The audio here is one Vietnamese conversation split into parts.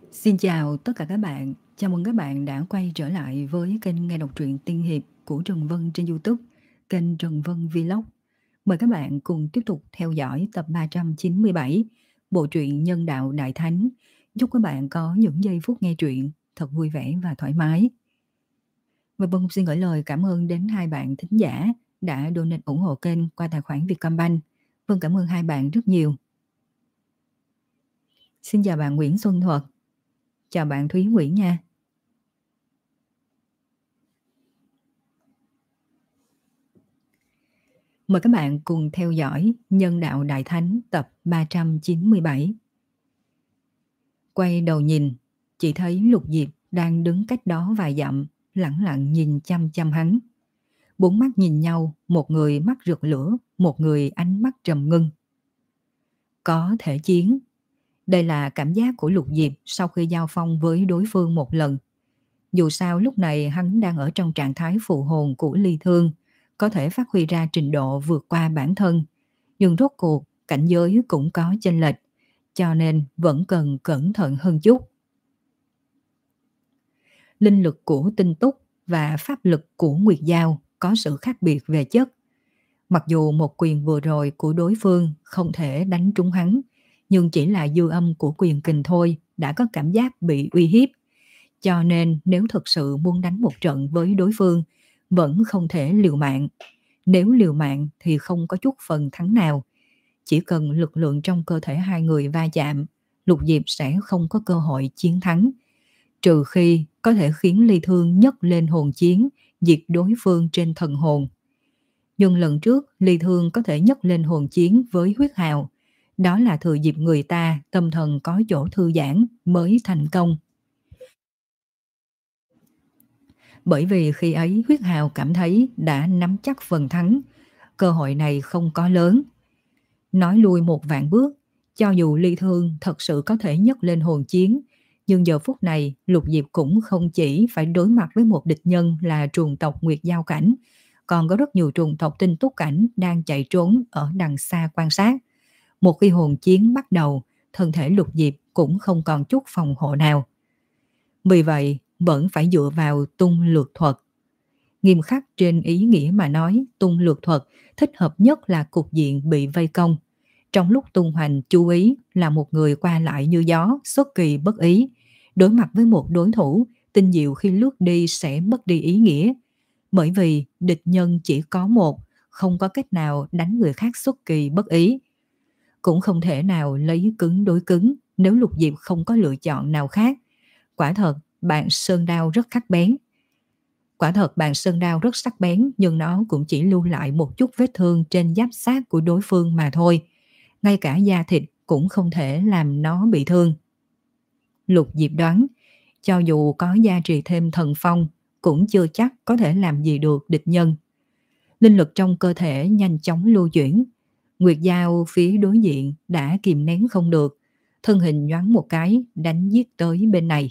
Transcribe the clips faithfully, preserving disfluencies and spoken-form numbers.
Xin chào tất cả các bạn, chào mừng các bạn đã quay trở lại với kênh nghe đọc truyện tiên hiệp của Trần Vân trên YouTube, kênh Trần Vân Vlog. Mời các bạn cùng tiếp tục theo dõi tập ba trăm chín mươi bảy, bộ truyện Nhân đạo Đại Thánh. Chúc các bạn có những giây phút nghe truyện thật vui vẻ và thoải mái. Và Vân xin gửi lời cảm ơn đến hai bạn thính giả đã donate ủng hộ kênh qua tài khoản Vietcombank. Vân cảm ơn hai bạn rất nhiều. Xin chào bạn Nguyễn Xuân Thuật. Chào bạn Thúy Nguyễn nha. Mời các bạn cùng theo dõi Nhân đạo Đại Thánh tập ba trăm chín mươi bảy. Quay đầu nhìn, chỉ thấy Lục Diệp đang đứng cách đó vài dặm, lẳng lặng nhìn chăm chăm hắn. Bốn mắt nhìn nhau, một người mắt rực lửa, một người ánh mắt trầm ngưng. Có thể chiến. Đây là cảm giác của Lục Diệp sau khi giao phong với đối phương một lần. Dù sao lúc này hắn đang ở trong trạng thái phụ hồn của ly thương, có thể phát huy ra trình độ vượt qua bản thân. Nhưng rốt cuộc, cảnh giới cũng có chênh lệch, cho nên vẫn cần cẩn thận hơn chút. Linh lực của Tinh Túc và pháp lực của Nguyệt Giao có sự khác biệt về chất. Mặc dù một quyền vừa rồi của đối phương không thể đánh trúng hắn, nhưng chỉ là dư âm của quyền kình thôi đã có cảm giác bị uy hiếp. Cho nên nếu thực sự muốn đánh một trận với đối phương, vẫn không thể liều mạng. Nếu liều mạng thì không có chút phần thắng nào. Chỉ cần lực lượng trong cơ thể hai người va chạm, Lục Diệp sẽ không có cơ hội chiến thắng. Trừ khi có thể khiến Ly Thương nhấc lên hồn chiến, diệt đối phương trên thần hồn. Nhưng lần trước Ly Thương có thể nhấc lên hồn chiến với huyết hào. Đó là thừa dịp người ta tâm thần có chỗ thư giãn mới thành công. Bởi vì khi ấy huyết hào cảm thấy đã nắm chắc phần thắng, cơ hội này không có lớn. Nói lui một vạn bước, cho dù Ly Thương thật sự có thể nhấc lên hồn chiến, nhưng giờ phút này Lục Diệp cũng không chỉ phải đối mặt với một địch nhân là truồng tộc Nguyệt Giao Cảnh, còn có rất nhiều truồng tộc Tinh Túc Cảnh đang chạy trốn ở đằng xa quan sát. Một khi hồn chiến bắt đầu, thân thể Lục Diệp cũng không còn chút phòng hộ nào. Vì vậy, vẫn phải dựa vào tung lược thuật. Nghiêm khắc trên ý nghĩa mà nói, tung lược thuật thích hợp nhất là cục diện bị vây công. Trong lúc tung hoành chú ý là một người qua lại như gió, xuất kỳ bất ý. Đối mặt với một đối thủ, tinh diệu khi lướt đi sẽ mất đi ý nghĩa. Bởi vì địch nhân chỉ có một, không có cách nào đánh người khác xuất kỳ bất ý. Cũng không thể nào lấy cứng đối cứng nếu Lục Diệp không có lựa chọn nào khác. Quả thật, bạn sơn đao rất khắc bén. Quả thật bạn sơn đao rất sắc bén, nhưng nó cũng chỉ lưu lại một chút vết thương trên giáp xác của đối phương mà thôi. Ngay cả da thịt cũng không thể làm nó bị thương. Lục Diệp đoán, cho dù có gia trì thêm thần phong, cũng chưa chắc có thể làm gì được địch nhân. Linh lực trong cơ thể nhanh chóng lưu chuyển. Nguyệt Giao phía đối diện đã kìm nén không được, thân hình nhoáng một cái đánh giết tới bên này.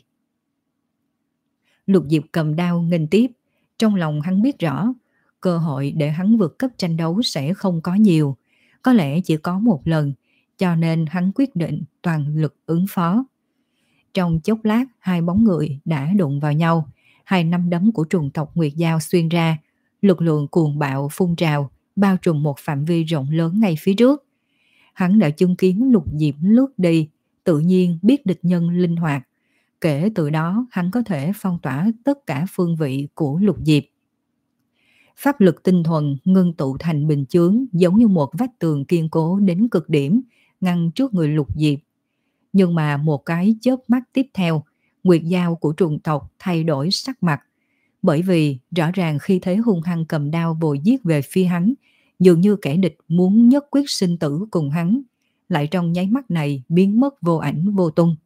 Lục Diệp cầm đao nghênh tiếp, trong lòng hắn biết rõ, cơ hội để hắn vượt cấp tranh đấu sẽ không có nhiều, có lẽ chỉ có một lần, cho nên hắn quyết định toàn lực ứng phó. Trong chốc lát, hai bóng người đã đụng vào nhau, hai nắm đấm của truồng tộc Nguyệt Giao xuyên ra, lực lượng cuồng bạo phun trào, bao trùm một phạm vi rộng lớn ngay phía trước. Hắn đã chứng kiến Lục Diệp lướt đi, tự nhiên biết địch nhân linh hoạt. Kể từ đó, hắn có thể phong tỏa tất cả phương vị của Lục Diệp. Pháp lực tinh thuần ngưng tụ thành bình chướng, giống như một vách tường kiên cố đến cực điểm, ngăn trước người Lục Diệp. Nhưng mà một cái chớp mắt tiếp theo, Nguyệt Giao của truồng tộc thay đổi sắc mặt. Bởi vì rõ ràng khi thấy hung hăng cầm đao vồ giết về phía hắn, dường như kẻ địch muốn nhất quyết sinh tử cùng hắn, lại trong nháy mắt này biến mất vô ảnh vô tung.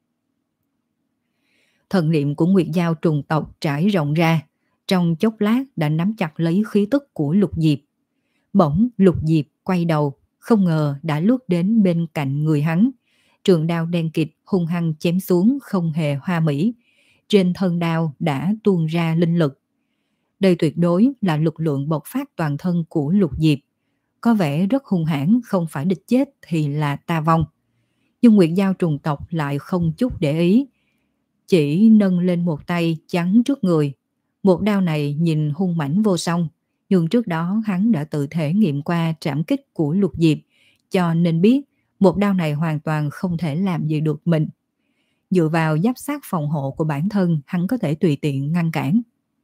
Thần niệm của Nguyệt Giao trùng tộc trải rộng ra, trong chốc lát đã nắm chặt lấy khí tức của Lục Diệp. Bỗng Lục Diệp quay đầu, không ngờ đã lướt đến bên cạnh người hắn. Trường đao đen kịt hung hăng chém xuống không hề hoa mỹ. Trên thân đao đã tuôn ra linh lực. Đây tuyệt đối là lực lượng bộc phát toàn thân của Lục Diệp. Có vẻ rất hung hãn, không phải địch chết thì là ta vong. Nhưng Nguyệt Giao trùng tộc lại không chút để ý, chỉ nâng lên một tay chắn trước người. Một đao này nhìn hung mãnh vô song, nhưng trước đó hắn đã tự thể nghiệm qua trảm kích của Lục Diệp, cho nên biết một đao này hoàn toàn không thể làm gì được mình. Dựa vào giáp sát phòng hộ của bản thân, hắn có thể tùy tiện ngăn cản.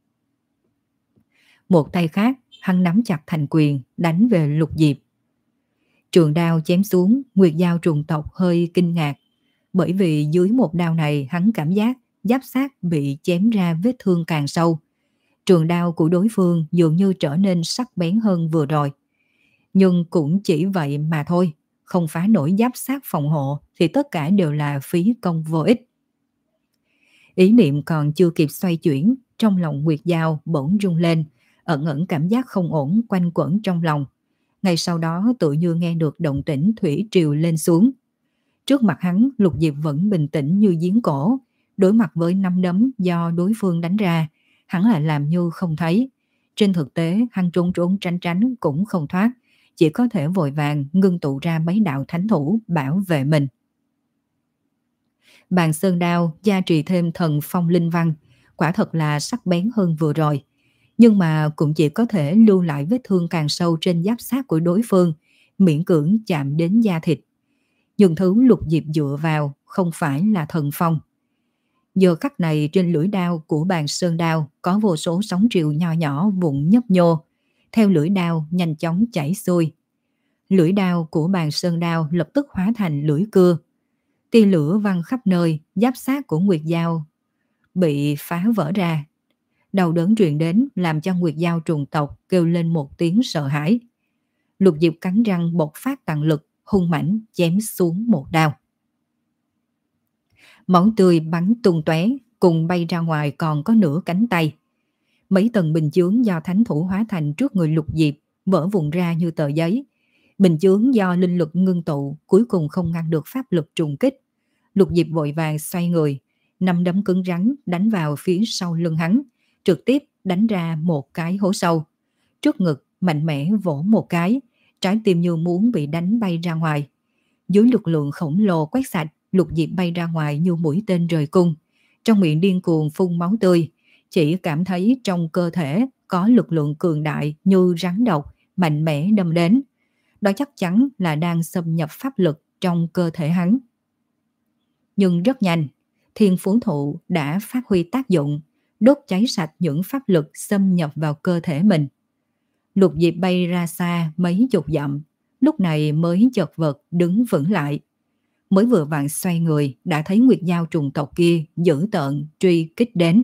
Một tay khác, hắn nắm chặt thành quyền, đánh về Lục Diệp. Trường đao chém xuống, Nguyệt Dao trùng tộc hơi kinh ngạc, bởi vì dưới một đao này hắn cảm giác giáp sát bị chém ra vết thương càng sâu. Trường đao của đối phương dường như trở nên sắc bén hơn vừa rồi. Nhưng cũng chỉ vậy mà thôi, không phá nổi giáp sát phòng hộ thì tất cả đều là phí công vô ích. Ý niệm còn chưa kịp xoay chuyển, trong lòng Nguyệt Dao bỗng rung lên, ẩn ẩn cảm giác không ổn quanh quẩn trong lòng. Ngay sau đó tự như nghe được động tĩnh thủy triều lên xuống. Trước mặt hắn, Lục Diệp vẫn bình tĩnh như giếng cổ, đối mặt với năm đấm do đối phương đánh ra, hắn lại làm như không thấy. Trên thực tế, hắn trốn trốn tránh tránh cũng không thoát, chỉ có thể vội vàng ngưng tụ ra mấy đạo thánh thủ bảo vệ mình. Bàn sơn đao gia trì thêm thần phong linh văn, quả thật là sắc bén hơn vừa rồi. Nhưng mà cũng chỉ có thể lưu lại vết thương càng sâu trên giáp sát của đối phương, miễn cưỡng chạm đến da thịt. Nhưng thứ Lục Diệp dựa vào không phải là thần phong. Giờ khắc này trên lưỡi đao của bàn sơn đao có vô số sóng triều nho nhỏ vụn nhấp nhô, theo lưỡi đao nhanh chóng chảy xuôi. Lưỡi đao của bàn sơn đao lập tức hóa thành lưỡi cưa. Tia lửa văng khắp nơi, giáp sát của Nguyệt Dao bị phá vỡ ra. Đau đớn truyền đến làm cho Nguyệt Dao trùng tộc kêu lên một tiếng sợ hãi. Lục Diệp cắn răng bộc phát tàn lực, hung mãnh chém xuống một đao. Máu tươi bắn tung tóe, cùng bay ra ngoài còn có nửa cánh tay. Mấy tầng bình chướng do thánh thủ hóa thành trước người Lục Diệp vỡ vụn ra như tờ giấy. Bình chướng do linh lực ngưng tụ cuối cùng không ngăn được pháp lực trùng kích. Lục Diệp vội vàng xoay người, năm đấm cứng rắn đánh vào phía sau lưng hắn, trực tiếp đánh ra một cái hố sâu. Trước ngực mạnh mẽ vỗ một cái, trái tim như muốn bị đánh bay ra ngoài. Dưới lực lượng khổng lồ quét sạch, Lục Diệp bay ra ngoài như mũi tên rời cung, trong miệng điên cuồng phun máu tươi, chỉ cảm thấy trong cơ thể có lực lượng cường đại như rắn độc mạnh mẽ đâm đến. Đó chắc chắn là đang xâm nhập pháp lực trong cơ thể hắn. Nhưng rất nhanh, Thiên Phú Thụ đã phát huy tác dụng, đốt cháy sạch những pháp lực xâm nhập vào cơ thể mình. Lục Diệp bay ra xa mấy chục dặm, lúc này mới chợt vật đứng vững lại. Mới vừa vặn xoay người đã thấy Nguyệt Dao trùng tộc kia dữ tợn truy kích đến.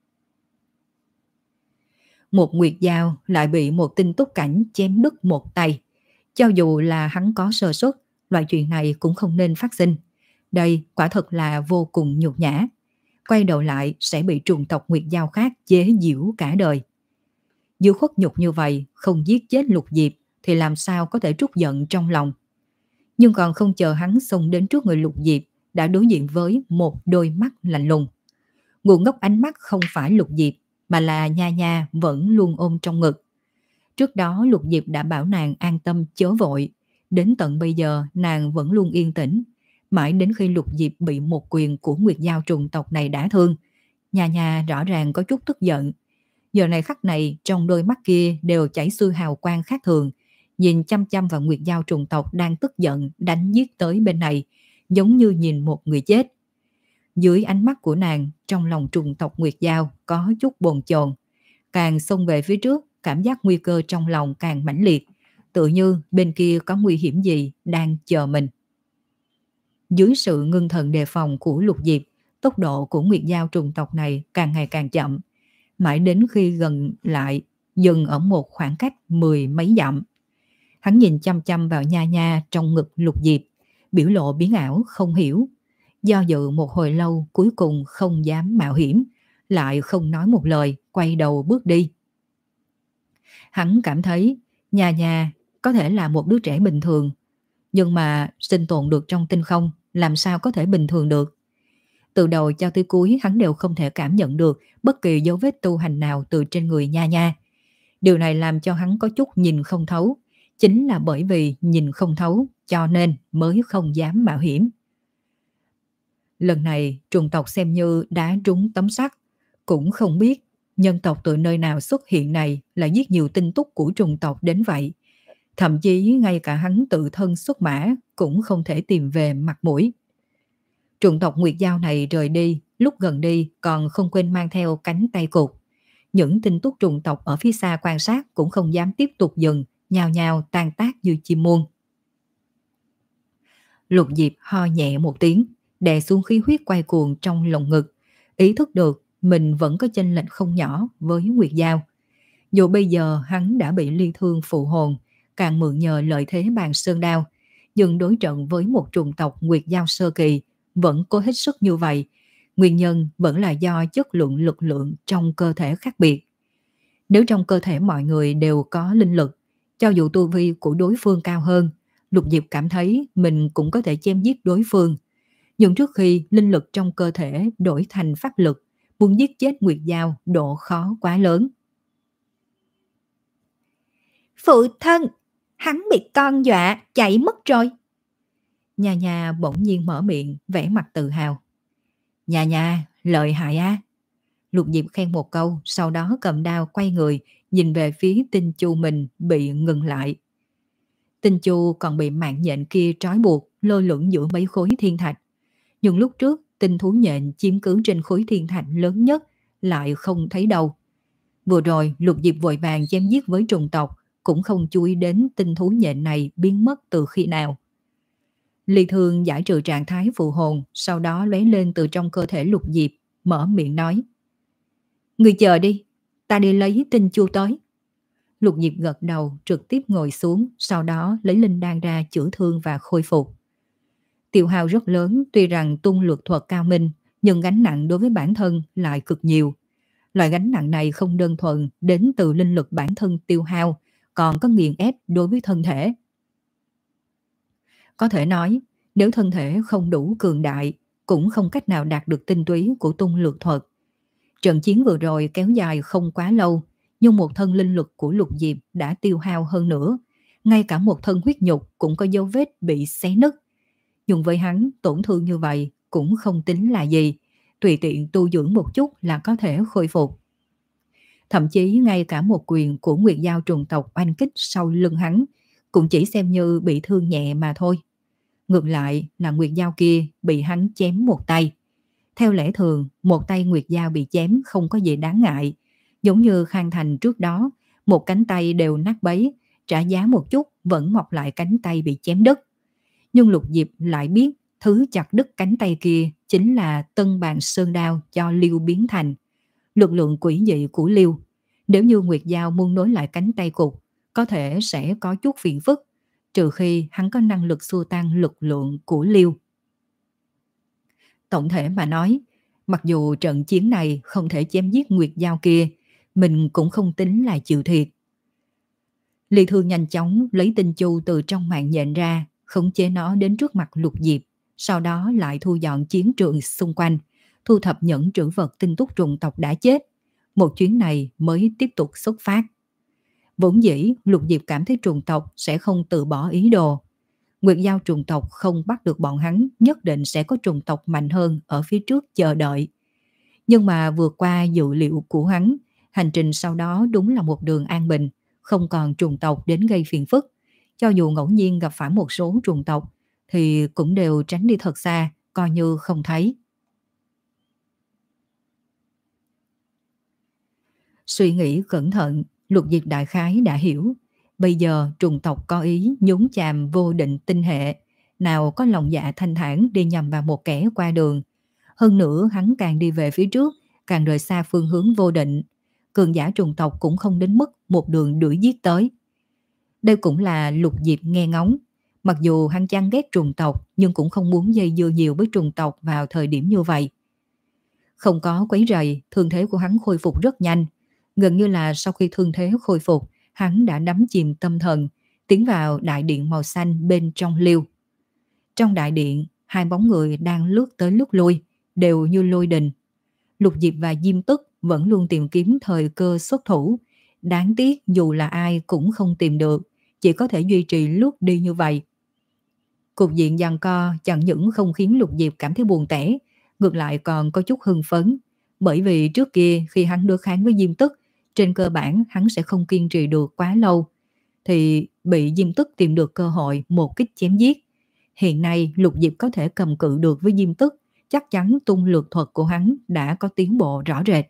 Một Nguyệt Dao lại bị một tinh túc cảnh chém đứt một tay. Cho dù là hắn có sơ suất, loại chuyện này cũng không nên phát sinh. Đây quả thật là vô cùng nhục nhã. Quay đầu lại sẽ bị trùng tộc Nguyệt Dao khác chế giễu cả đời. Dưới khuất nhục như vậy, không giết chết Lục Diệp thì làm sao có thể trút giận trong lòng. Nhưng còn không chờ hắn xông đến trước người Lục Diệp, đã đối diện với một đôi mắt lạnh lùng. Nguồn gốc ánh mắt không phải Lục Diệp, mà là Nha Nha vẫn luôn ôm trong ngực. Trước đó Lục Diệp đã bảo nàng an tâm chớ vội, đến tận bây giờ nàng vẫn luôn yên tĩnh. Mãi đến khi Lục Diệp bị một quyền của Nguyệt Dao trùng tộc này đả thương, Nha Nha rõ ràng có chút tức giận. Giờ này khắc này trong đôi mắt kia đều chảy xuôi hào quang khác thường, nhìn chăm chăm vào Nguyệt Dao trùng tộc đang tức giận đánh giết tới bên này, giống như nhìn một người chết. Dưới ánh mắt của nàng, trong lòng trùng tộc Nguyệt Dao có chút bồn chồn, càng xông về phía trước, cảm giác nguy cơ trong lòng càng mãnh liệt, tự như bên kia có nguy hiểm gì đang chờ mình. Dưới sự ngưng thần đề phòng của Lục Diệp, tốc độ của Nguyệt Dao trùng tộc này càng ngày càng chậm, mãi đến khi gần lại, dừng ở một khoảng cách mười mấy dặm. Hắn nhìn chăm chăm vào Nha Nha trong ngực Lục Diệp, biểu lộ biến ảo không hiểu. Do dự một hồi lâu cuối cùng không dám mạo hiểm, lại không nói một lời, quay đầu bước đi. Hắn cảm thấy Nha Nha có thể là một đứa trẻ bình thường, nhưng mà sinh tồn được trong tinh không làm sao có thể bình thường được. Từ đầu cho tới cuối hắn đều không thể cảm nhận được bất kỳ dấu vết tu hành nào từ trên người Nha Nha. Điều này làm cho hắn có chút nhìn không thấu. Chính là bởi vì nhìn không thấu cho nên mới không dám mạo hiểm. Lần này trùng tộc xem như đã trúng tấm sắt, cũng không biết nhân tộc từ nơi nào xuất hiện này lại giết nhiều tinh túc của trùng tộc đến vậy. Thậm chí ngay cả hắn tự thân xuất mã cũng không thể tìm về mặt mũi. Trùng tộc Nguyệt Giao này rời đi, lúc gần đi còn không quên mang theo cánh tay cụt. Những tinh túc trùng tộc ở phía xa quan sát cũng không dám tiếp tục dừng, nhào nhào tan tác như chim muôn. Lục Diệp ho nhẹ một tiếng, đè xuống khí huyết quay cuồng trong lồng ngực, ý thức được mình vẫn có chênh lệch không nhỏ với Nguyệt Giao. Dù bây giờ hắn đã bị ly thương phụ hồn, càng mượn nhờ lợi thế bàn sơn đao, nhưng đối trận với một trùng tộc Nguyệt Giao sơ kỳ vẫn cố hết sức như vậy. Nguyên nhân vẫn là do chất lượng lực lượng trong cơ thể khác biệt. Nếu trong cơ thể mọi người đều có linh lực, cho dù tu vi của đối phương cao hơn, Lục Diệp cảm thấy mình cũng có thể chém giết đối phương. Nhưng trước khi linh lực trong cơ thể đổi thành pháp lực, muốn giết chết Nguyệt Giao độ khó quá lớn. Phụ thân, hắn bị con dọa chạy mất rồi. Nha Nha bỗng nhiên mở miệng, vẻ mặt tự hào. Nha Nha, lợi hại á. Lục Diệp khen một câu, sau đó cầm đao quay người, nhìn về phía Tinh Chu mình bị ngừng lại. Tinh Chu còn bị mạng nhện kia trói buộc, lơ lửng giữa mấy khối thiên thạch. Nhưng lúc trước, tinh thú nhện chiếm cứ trên khối thiên thạch lớn nhất, lại không thấy đâu. Vừa rồi, Lục Diệp vội vàng chém giết với trùng tộc, cũng không chú ý đến tinh thú nhện này biến mất từ khi nào. Ly Thương giải trừ trạng thái phụ hồn, sau đó lóe lên từ trong cơ thể Lục Diệp, mở miệng nói. Người chờ đi, ta đi lấy Tinh Chu tới. Lục Diệp gật đầu, trực tiếp ngồi xuống, sau đó lấy linh đan ra chữa thương và khôi phục. Tiêu hao rất lớn, tuy rằng tung lược thuật cao minh, nhưng gánh nặng đối với bản thân lại cực nhiều. Loại gánh nặng này không đơn thuần đến từ linh lực bản thân tiêu hao, còn có nghiền ép đối với thân thể. Có thể nói, nếu thân thể không đủ cường đại, cũng không cách nào đạt được tinh túy của tung lược thuật. Trận chiến vừa rồi kéo dài không quá lâu, nhưng một thân linh lực của Lục Diệp đã tiêu hao hơn nữa. Ngay cả một thân huyết nhục cũng có dấu vết bị xé nứt. Nhưng với hắn, tổn thương như vậy cũng không tính là gì, tùy tiện tu dưỡng một chút là có thể khôi phục. Thậm chí ngay cả một quyền của Nguyệt Giao trùng tộc oanh kích sau lưng hắn, cũng chỉ xem như bị thương nhẹ mà thôi. Ngược lại là Nguyệt Giao kia bị hắn chém một tay. Theo lẽ thường, một tay Nguyệt Giao bị chém không có gì đáng ngại. Giống như Khang Thành trước đó, một cánh tay đều nát bấy, trả giá một chút vẫn mọc lại cánh tay bị chém đứt. Nhưng Lục Diệp lại biết thứ chặt đứt cánh tay kia chính là tân bàn sơn đao cho Liêu biến thành. Lực lượng quỷ dị của Liêu. Nếu như Nguyệt Giao muốn nối lại cánh tay cục, có thể sẽ có chút phiền phức, trừ khi hắn có năng lực xua tan lực lượng của Liêu. Tổng thể mà nói, mặc dù trận chiến này không thể chém giết Nguyệt Giao kia, mình cũng không tính là chịu thiệt. Ly Thương nhanh chóng lấy Tinh Chu từ trong mạng nhện ra, khống chế nó đến trước mặt Lục Diệp, sau đó lại thu dọn chiến trường xung quanh, thu thập những trữ vật tinh túc trùng tộc đã chết. Một chuyến này mới tiếp tục xuất phát. Vốn dĩ Lục Diệp cảm thấy trùng tộc sẽ không từ bỏ ý đồ. Nguyệt Giao trùng tộc không bắt được bọn hắn, nhất định sẽ có trùng tộc mạnh hơn ở phía trước chờ đợi. Nhưng mà vượt qua dự liệu của hắn, hành trình sau đó đúng là một đường an bình, không còn trùng tộc đến gây phiền phức. Cho dù ngẫu nhiên gặp phải một số trùng tộc, thì cũng đều tránh đi thật xa, coi như không thấy. Suy nghĩ cẩn thận, Lục Diệp đại khái đã hiểu. Bây giờ trùng tộc có ý nhúng chàm vô định tinh hệ, nào có lòng dạ thanh thản đi nhầm vào một kẻ qua đường. Hơn nữa hắn càng đi về phía trước, càng rời xa phương hướng vô định. Cường giả trùng tộc cũng không đến mức một đường đuổi giết tới. Đây cũng là Lục Diệp nghe ngóng. Mặc dù hắn chán ghét trùng tộc, nhưng cũng không muốn dây dưa nhiều với trùng tộc vào thời điểm như vậy. Không có quấy rầy, thương thế của hắn khôi phục rất nhanh. Gần như là sau khi thương thế khôi phục, hắn đã đắm chìm tâm thần, tiến vào đại điện màu xanh bên trong Liêu. Trong đại điện, hai bóng người đang lướt tới lướt lui, đều như lôi đình. Lục Diệp và Diêm Tức vẫn luôn tìm kiếm thời cơ xuất thủ. Đáng tiếc dù là ai cũng không tìm được, chỉ có thể duy trì lướt đi như vậy. Cục diện giằng co chẳng những không khiến Lục Diệp cảm thấy buồn tẻ, ngược lại còn có chút hưng phấn, bởi vì trước kia khi hắn đối kháng với Diêm Tức, trên cơ bản hắn sẽ không kiên trì được quá lâu, thì bị Diêm Tức tìm được cơ hội một kích chém giết. Hiện nay Lục Diệp có thể cầm cự được với Diêm Tức, chắc chắn tung lược thuật của hắn đã có tiến bộ rõ rệt.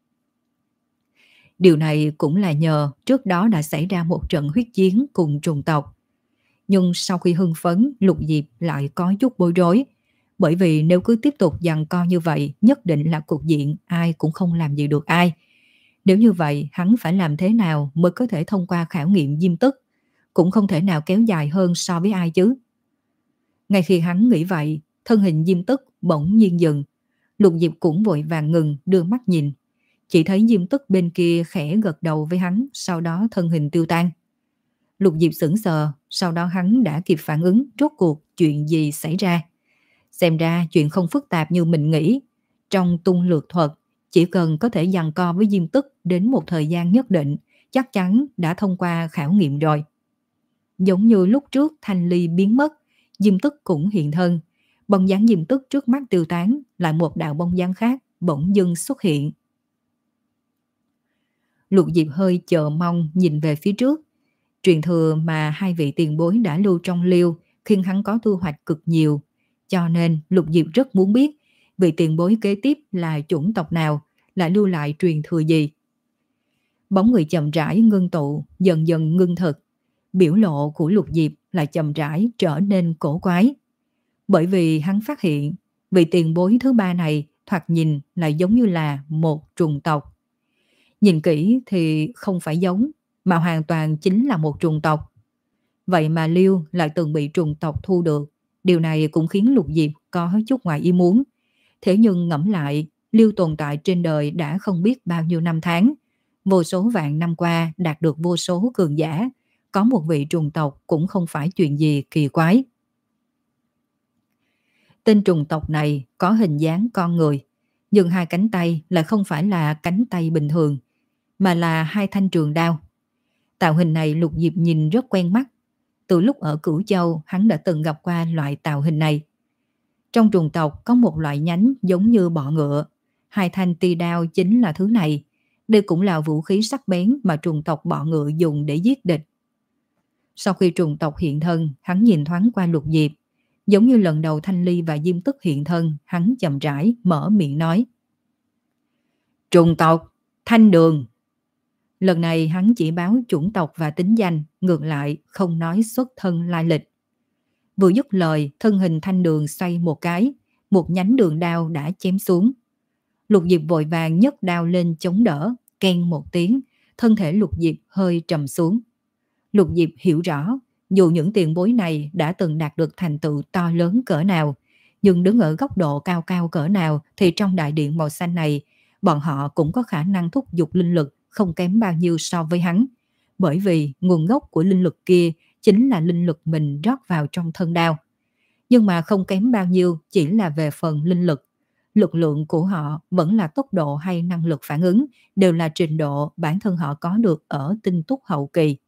Điều này cũng là nhờ trước đó đã xảy ra một trận huyết chiến cùng trùng tộc. Nhưng sau khi hưng phấn, Lục Diệp lại có chút bối rối, bởi vì nếu cứ tiếp tục giằng co như vậy, nhất định là cục diện ai cũng không làm gì được ai. Nếu như vậy, hắn phải làm thế nào mới có thể thông qua khảo nghiệm Diêm Tức? Cũng không thể nào kéo dài hơn so với ai chứ. Ngay khi hắn nghĩ vậy, thân hình Diêm Tức bỗng nhiên dừng. Lục Diệp cũng vội vàng ngừng, đưa mắt nhìn. Chỉ thấy Diêm Tức bên kia khẽ gật đầu với hắn, sau đó thân hình tiêu tan. Lục Diệp sững sờ, sau đó hắn đã kịp phản ứng rốt cuộc chuyện gì xảy ra. Xem ra chuyện không phức tạp như mình nghĩ. Trong tung lược thuật, chỉ cần có thể giằng co với Diêm Tức đến một thời gian nhất định, chắc chắn đã thông qua khảo nghiệm rồi. Giống như lúc trước Thanh Ly biến mất, Diêm Tức cũng hiện thân. Bóng dáng Diêm Tức trước mắt tiêu tán, lại một đạo bóng dáng khác bỗng dưng xuất hiện. Lục Diệp hơi chờ mong nhìn về phía trước. Truyền thừa mà hai vị tiền bối đã lưu trong liêu khiến hắn có thu hoạch cực nhiều. Cho nên Lục Diệp rất muốn biết vị tiền bối kế tiếp là chủng tộc nào, lại lưu lại truyền thừa gì. Bóng người chậm rãi ngưng tụ, dần dần ngưng thực. Biểu lộ của Lục Diệp lại chậm rãi trở nên cổ quái. Bởi vì hắn phát hiện vị tiền bối thứ ba này thoạt nhìn lại giống như là một trùng tộc. Nhìn kỹ thì không phải giống, mà hoàn toàn chính là một trùng tộc. Vậy mà Liêu lại từng bị trùng tộc thu được. Điều này cũng khiến Lục Diệp có chút ngoài ý muốn. Thế nhưng ngẫm lại, Liêu tồn tại trên đời đã không biết bao nhiêu năm tháng. Vô số vạn năm qua đạt được vô số cường giả. Có một vị trùng tộc cũng không phải chuyện gì kỳ quái. Tên trùng tộc này có hình dáng con người, nhưng hai cánh tay lại không phải là cánh tay bình thường, mà là hai thanh trường đao. Tạo hình này Lục Diệp nhìn rất quen mắt. Từ lúc ở Cửu Châu, hắn đã từng gặp qua loại tạo hình này. Trong trùng tộc có một loại nhánh giống như bọ ngựa. Hai thanh ti đao chính là thứ này. Đây cũng là vũ khí sắc bén mà trùng tộc bọ ngựa dùng để giết địch. Sau khi trùng tộc hiện thân, hắn nhìn thoáng qua Lục Diệp. Giống như lần đầu Thanh Ly và Diêm Tức hiện thân, hắn chậm rãi mở miệng nói. Trùng tộc, Thanh Đường. Lần này hắn chỉ báo chủng tộc và tính danh, ngược lại không nói xuất thân lai lịch. Vừa dứt lời, thân hình Thanh Đường xoay một cái, một nhánh đường đao đã chém xuống. Lục Diệp vội vàng nhấc đao lên chống đỡ, keng một tiếng, thân thể Lục Diệp hơi trầm xuống. Lục Diệp hiểu rõ, dù những tiền bối này đã từng đạt được thành tựu to lớn cỡ nào, nhưng đứng ở góc độ cao cao cỡ nào thì trong đại điện màu xanh này, bọn họ cũng có khả năng thúc giục linh lực không kém bao nhiêu so với hắn. Bởi vì nguồn gốc của linh lực kia chính là linh lực mình rót vào trong thân đao. Nhưng mà không kém bao nhiêu chỉ là về phần linh lực. Lực lượng của họ vẫn là tốc độ hay năng lực phản ứng, đều là trình độ bản thân họ có được ở tinh túc hậu kỳ.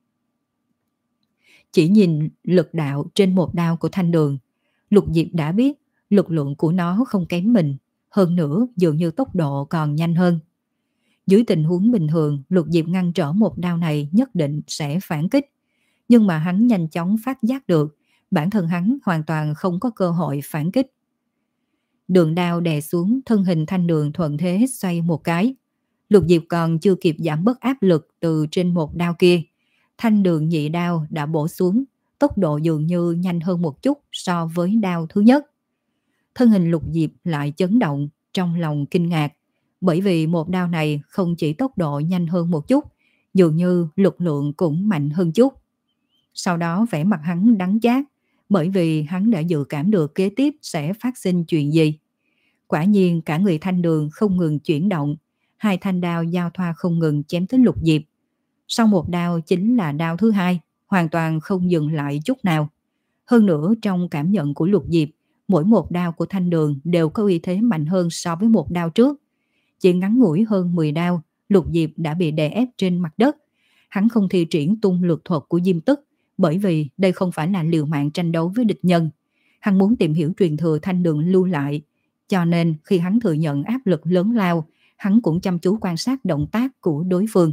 Chỉ nhìn lực đạo trên một đao của Thanh Đường, Lục Diệp đã biết lực lượng của nó không kém mình, hơn nữa dường như tốc độ còn nhanh hơn. Dưới tình huống bình thường, Lục Diệp ngăn trở một đao này nhất định sẽ phản kích. Nhưng mà hắn nhanh chóng phát giác được, bản thân hắn hoàn toàn không có cơ hội phản kích. Đường đao đè xuống, thân hình Thanh Đường thuận thế xoay một cái. Lục Diệp còn chưa kịp giảm bớt áp lực từ trên một đao kia. Thanh Đường nhị đao đã bổ xuống, tốc độ dường như nhanh hơn một chút so với đao thứ nhất. Thân hình Lục Diệp lại chấn động, trong lòng kinh ngạc. Bởi vì một đao này không chỉ tốc độ nhanh hơn một chút, dường như lực lượng cũng mạnh hơn chút. Sau đó vẻ mặt hắn đắng chát, bởi vì hắn đã dự cảm được kế tiếp sẽ phát sinh chuyện gì. Quả nhiên cả người Thanh Đường không ngừng chuyển động, hai thanh đao giao thoa không ngừng chém tới Lục Diệp. Sau một đao chính là đao thứ hai, hoàn toàn không dừng lại chút nào. Hơn nữa trong cảm nhận của Lục Diệp, mỗi một đao của Thanh Đường đều có uy thế mạnh hơn so với một đao trước. Chỉ ngắn ngủi hơn mười đao, Lục Diệp đã bị đè ép trên mặt đất. Hắn không thi triển tung lược thuật của Diêm Tức, bởi vì đây không phải là liều mạng tranh đấu với địch nhân. Hắn muốn tìm hiểu truyền thừa Thanh Đường lưu lại, cho nên khi hắn thừa nhận áp lực lớn lao, hắn cũng chăm chú quan sát động tác của đối phương.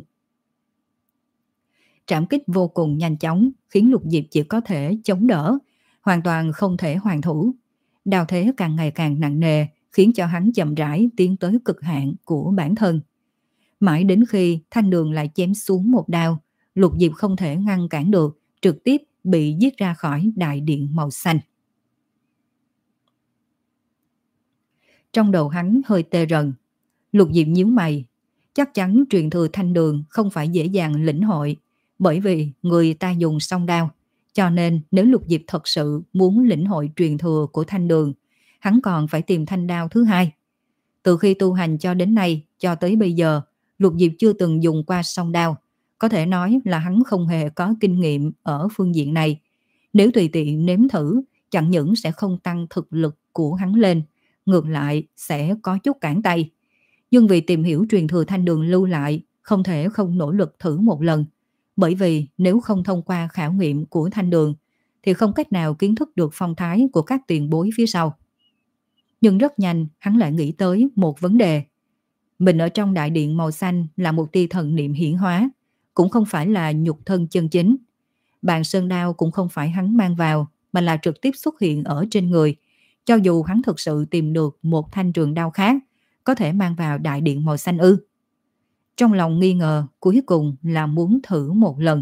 Trảm kích vô cùng nhanh chóng, khiến Lục Diệp chỉ có thể chống đỡ, hoàn toàn không thể hoàn thủ. Đao thế càng ngày càng nặng nề, khiến cho hắn chậm rãi tiến tới cực hạn của bản thân. Mãi đến khi Thanh Đường lại chém xuống một đao, Lục Diệp không thể ngăn cản được, trực tiếp bị giết ra khỏi đại điện màu xanh. Trong đầu hắn hơi tê rần, Lục Diệp nhíu mày, chắc chắn truyền thừa Thanh Đường không phải dễ dàng lĩnh hội, bởi vì người ta dùng song đao, cho nên nếu Lục Diệp thật sự muốn lĩnh hội truyền thừa của Thanh Đường, hắn còn phải tìm thanh đao thứ hai. Từ khi tu hành cho đến nay, cho tới bây giờ, Lục Diệp chưa từng dùng qua song đao, có thể nói là hắn không hề có kinh nghiệm ở phương diện này. Nếu tùy tiện nếm thử, chẳng những sẽ không tăng thực lực của hắn lên, ngược lại sẽ có chút cản tay. Nhưng vì tìm hiểu truyền thừa Thanh Đường lưu lại, không thể không nỗ lực thử một lần. Bởi vì nếu không thông qua khảo nghiệm của Thanh Đường, thì không cách nào kiến thức được phong thái của các tiền bối phía sau. Nhưng rất nhanh hắn lại nghĩ tới một vấn đề. Mình ở trong đại điện màu xanh là một tia thần niệm hiển hóa, cũng không phải là nhục thân chân chính. Bàn sơn đao cũng không phải hắn mang vào, mà là trực tiếp xuất hiện ở trên người. Cho dù hắn thực sự tìm được một thanh trường đao khác, có thể mang vào đại điện màu xanh ư? Trong lòng nghi ngờ, cuối cùng là muốn thử một lần.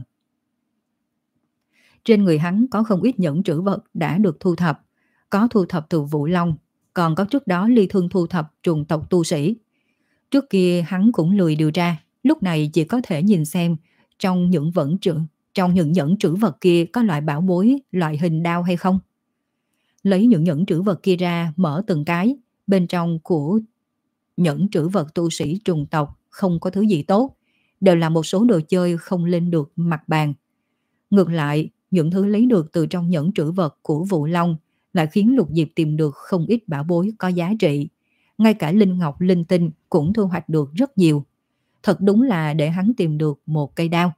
Trên người hắn có không ít nhẫn trữ vật đã được thu thập, có thu thập từ Vũ Long, còn có trước đó Ly Thương thu thập trùng tộc tu sĩ. Trước kia hắn cũng lười điều tra, lúc này chỉ có thể nhìn xem trong những vẫn trữ, trong những nhẫn trữ vật kia có loại bảo bối, loại hình đao hay không. Lấy những nhẫn trữ vật kia ra, mở từng cái, bên trong của nhẫn trữ vật tu sĩ trùng tộc không có thứ gì tốt, đều là một số đồ chơi không lên được mặt bàn. Ngược lại, những thứ lấy được từ trong nhẫn trữ vật của Vũ Long lại khiến Lục Diệp tìm được không ít bảo bối có giá trị. Ngay cả linh ngọc linh tinh cũng thu hoạch được rất nhiều. Thật đúng là để hắn tìm được một cây đao.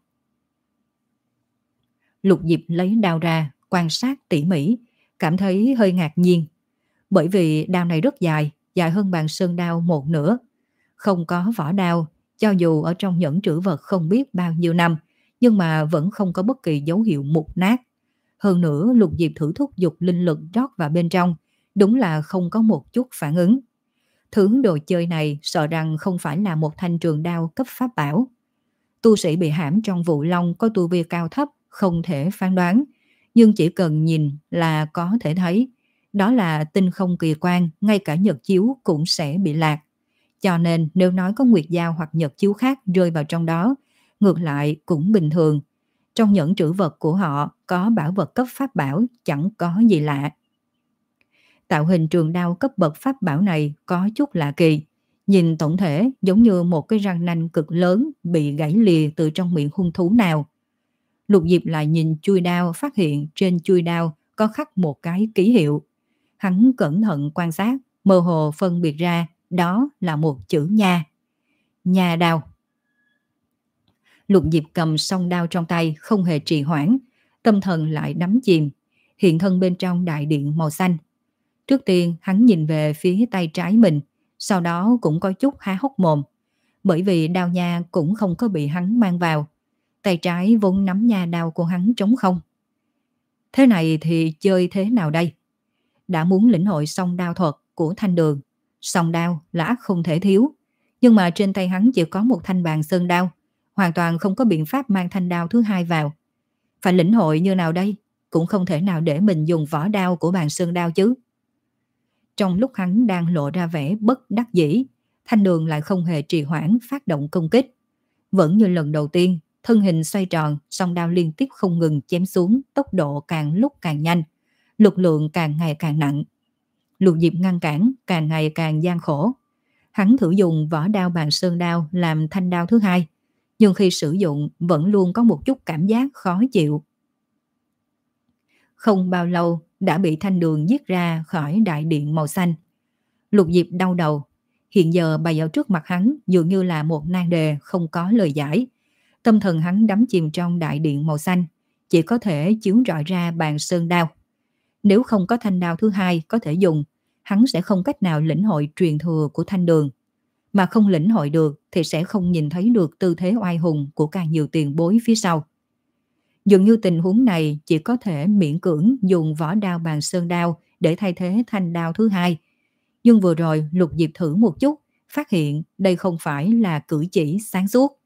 Lục Diệp lấy đao ra, quan sát tỉ mỉ, cảm thấy hơi ngạc nhiên. Bởi vì đao này rất dài, dài hơn bàn sơn đao một nửa. Không có vỏ đao, cho dù ở trong nhẫn trữ vật không biết bao nhiêu năm, nhưng mà vẫn không có bất kỳ dấu hiệu mục nát. Hơn nữa, Lục Diệp thử thúc giục linh lực rót vào bên trong, đúng là không có một chút phản ứng. Thứ đồ chơi này sợ rằng không phải là một thanh trường đao cấp pháp bảo. Tu sĩ bị hãm trong Vũ Long có tu vi cao thấp, không thể phán đoán, nhưng chỉ cần nhìn là có thể thấy, đó là tinh không kỳ quan, ngay cả nhật chiếu cũng sẽ bị lạc. Cho nên nếu nói có nguyệt dao hoặc nhật chiếu khác rơi vào trong đó, ngược lại cũng bình thường. Trong nhẫn trữ vật của họ có bảo vật cấp pháp bảo, chẳng có gì lạ. Tạo hình trường đao cấp bậc pháp bảo này có chút lạ kỳ. Nhìn tổng thể giống như một cái răng nanh cực lớn bị gãy lìa từ trong miệng hung thú nào. Lục Diệp lại nhìn chuôi đao, phát hiện trên chuôi đao có khắc một cái ký hiệu. Hắn cẩn thận quan sát, mơ hồ phân biệt ra đó là một chữ nha. Nha đao. Lục Diệp cầm song đao trong tay, không hề trì hoãn, tâm thần lại đắm chìm, hiện thân bên trong đại điện màu xanh. Trước tiên hắn nhìn về phía tay trái mình, sau đó cũng có chút há hốc mồm, bởi vì đao nha cũng không có bị hắn mang vào. Tay trái vốn nắm nha đao của hắn trống không. Thế này thì chơi thế nào đây? Đã muốn lĩnh hội song đao thuật của Thanh Đường, song đao là ắt không thể thiếu, nhưng mà trên tay hắn chỉ có một thanh bàn sơn đao, hoàn toàn không có biện pháp mang thanh đao thứ hai vào. Phải lĩnh hội như nào đây? Cũng không thể nào để mình dùng vỏ đao của bàn sơn đao chứ. Trong lúc hắn đang lộ ra vẻ bất đắc dĩ, Thanh Đường lại không hề trì hoãn phát động công kích. Vẫn như lần đầu tiên, thân hình xoay tròn, song đao liên tiếp không ngừng chém xuống, tốc độ càng lúc càng nhanh, lực lượng càng ngày càng nặng. Lục Diệp ngăn cản càng ngày càng gian khổ. Hắn thử dùng vỏ đao bàn sơn đao làm thanh đao thứ hai, nhưng khi sử dụng vẫn luôn có một chút cảm giác khó chịu. Không bao lâu đã bị Thanh Đường giết ra khỏi đại điện màu xanh. Lục Diệp đau đầu, hiện giờ bày ở trước mặt hắn dường như là một nan đề không có lời giải. Tâm thần hắn đắm chìm trong đại điện màu xanh, chỉ có thể chiếu rọi ra bàn sơn đao. Nếu không có thanh đao thứ hai có thể dùng, hắn sẽ không cách nào lĩnh hội truyền thừa của Thanh Đường. Mà không lĩnh hội được thì sẽ không nhìn thấy được tư thế oai hùng của càng nhiều tiền bối phía sau. Dường như tình huống này chỉ có thể miễn cưỡng dùng vỏ đao bàn sơn đao để thay thế thanh đao thứ hai. Nhưng vừa rồi Lục Diệp thử một chút, phát hiện đây không phải là cử chỉ sáng suốt.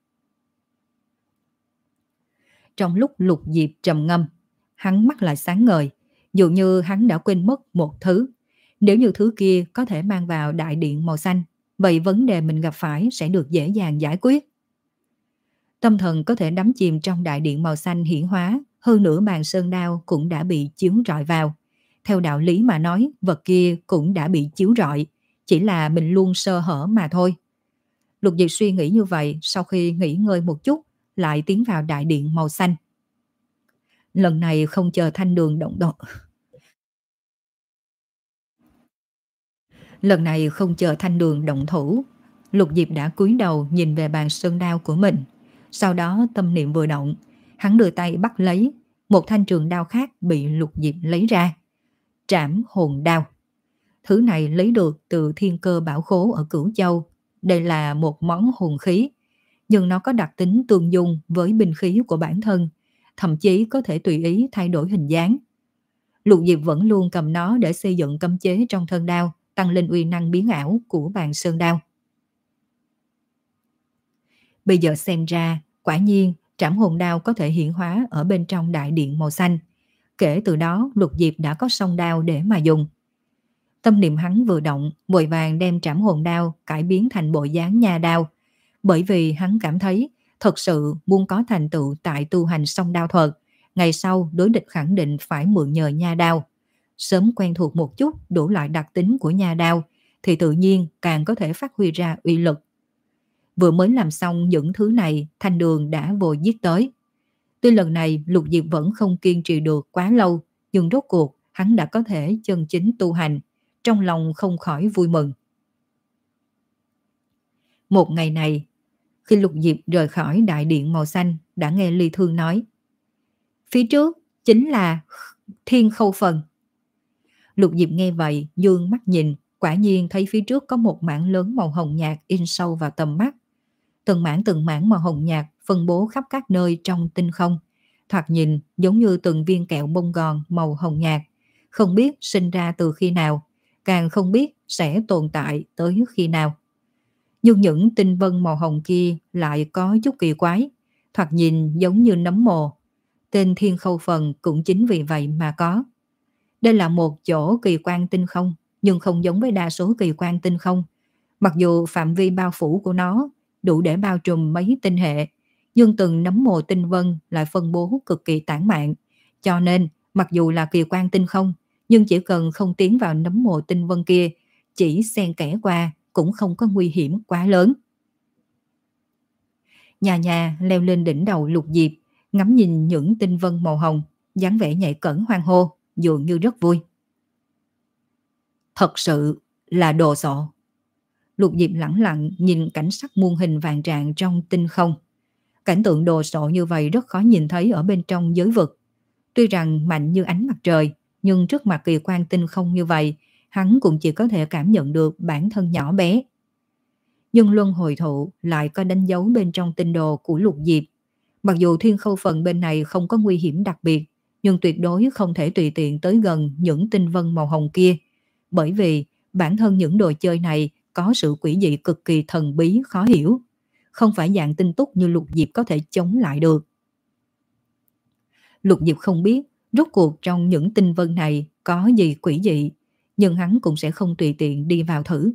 Trong lúc Lục Diệp trầm ngâm, hắn mắt lại sáng ngời, dường như hắn đã quên mất một thứ. Nếu như thứ kia có thể mang vào đại điện màu xanh, vậy vấn đề mình gặp phải sẽ được dễ dàng giải quyết. Tâm thần có thể đắm chìm trong đại điện màu xanh hiển hóa, hơn nữa bàn sơn đao cũng đã bị chiếu rọi vào. Theo đạo lý mà nói, vật kia cũng đã bị chiếu rọi, chỉ là mình luôn sơ hở mà thôi. Lục Diệp suy nghĩ như vậy, sau khi nghỉ ngơi một chút, lại tiến vào đại điện màu xanh. Lần này không chờ Thanh Đường động động. Lần này không chờ Thanh Đường động thủ, Lục Diệp đã cúi đầu nhìn về bàn sơn đao của mình. Sau đó tâm niệm vừa động, hắn đưa tay bắt lấy, một thanh trường đao khác bị Lục Diệp lấy ra. Trảm hồn đao. Thứ này lấy được từ thiên cơ bảo khố ở Cửu Châu. Đây là một món hồn khí, nhưng nó có đặc tính tương dung với binh khí của bản thân, thậm chí có thể tùy ý thay đổi hình dáng. Lục Diệp vẫn luôn cầm nó để xây dựng cấm chế trong thân đao, tăng lên uy năng biến ảo của bàn sơn đao. Bây giờ xem ra, quả nhiên trảm hồn đao có thể hiện hóa ở bên trong đại điện màu xanh. Kể từ đó, Lục Diệp đã có song đao để mà dùng. Tâm niệm hắn vừa động, vội vàng đem trảm hồn đao cải biến thành bộ dáng nha đao. Bởi vì hắn cảm thấy, thật sự muốn có thành tựu tại tu hành song đao thuật, ngày sau đối địch khẳng định phải mượn nhờ nha đao. Sớm quen thuộc một chút đủ loại đặc tính của nha đao, thì tự nhiên càng có thể phát huy ra uy lực. Vừa mới làm xong những thứ này, Thanh Đường đã vội giết tới. Tuy lần này Lục Diệp vẫn không kiên trì được quá lâu, nhưng rốt cuộc hắn đã có thể chân chính tu hành, trong lòng không khỏi vui mừng. Một ngày này, khi Lục Diệp rời khỏi đại điện màu xanh, đã nghe Ly Thương nói: phía trước chính là Thiên Khâu Phần. Lục Diệp nghe vậy, dương mắt nhìn, quả nhiên thấy phía trước có một mảng lớn màu hồng nhạt in sâu vào tầm mắt. Từng mảng từng mảng màu hồng nhạt phân bố khắp các nơi trong tinh không, thoạt nhìn giống như từng viên kẹo bông gòn màu hồng nhạt, không biết sinh ra từ khi nào, càng không biết sẽ tồn tại tới khi nào. Nhưng những tinh vân màu hồng kia lại có chút kỳ quái, thoạt nhìn giống như nấm mồ. Tên Thiên Khâu Phần cũng chính vì vậy mà có. Đây là một chỗ kỳ quan tinh không, nhưng không giống với đa số kỳ quan tinh không. Mặc dù phạm vi bao phủ của nó đủ để bao trùm mấy tinh hệ, nhưng từng nấm mồ tinh vân lại phân bố cực kỳ tản mạn. Cho nên, mặc dù là kỳ quan tinh không, nhưng chỉ cần không tiến vào nấm mồ tinh vân kia, chỉ xen kẽ qua cũng không có nguy hiểm quá lớn. Nhà nhà leo lên đỉnh đầu Lục Diệp, ngắm nhìn những tinh vân màu hồng, dáng vẻ nhạy cẫng hoang hô, dường như rất vui. Thật sự là đồ sộ. Lục Diệp lẳng lặng nhìn cảnh sắc muôn hình vạn trạng trong tinh không. Cảnh tượng đồ sộ như vậy rất khó nhìn thấy ở bên trong giới vực. Tuy rằng mạnh như ánh mặt trời, nhưng trước mặt kỳ quan tinh không như vậy, hắn cũng chỉ có thể cảm nhận được bản thân nhỏ bé. Nhưng luân hồi thụ lại có đánh dấu bên trong tinh đồ của Lục Diệp. Mặc dù Thiên Khâu Phần bên này không có nguy hiểm đặc biệt, nhưng tuyệt đối không thể tùy tiện tới gần những tinh vân màu hồng kia, bởi vì bản thân những đồ chơi này có sự quỷ dị cực kỳ thần bí khó hiểu, không phải dạng tinh túc như Lục Diệp có thể chống lại được. Lục Diệp không biết rốt cuộc trong những tinh vân này có gì quỷ dị, nhưng hắn cũng sẽ không tùy tiện đi vào thử.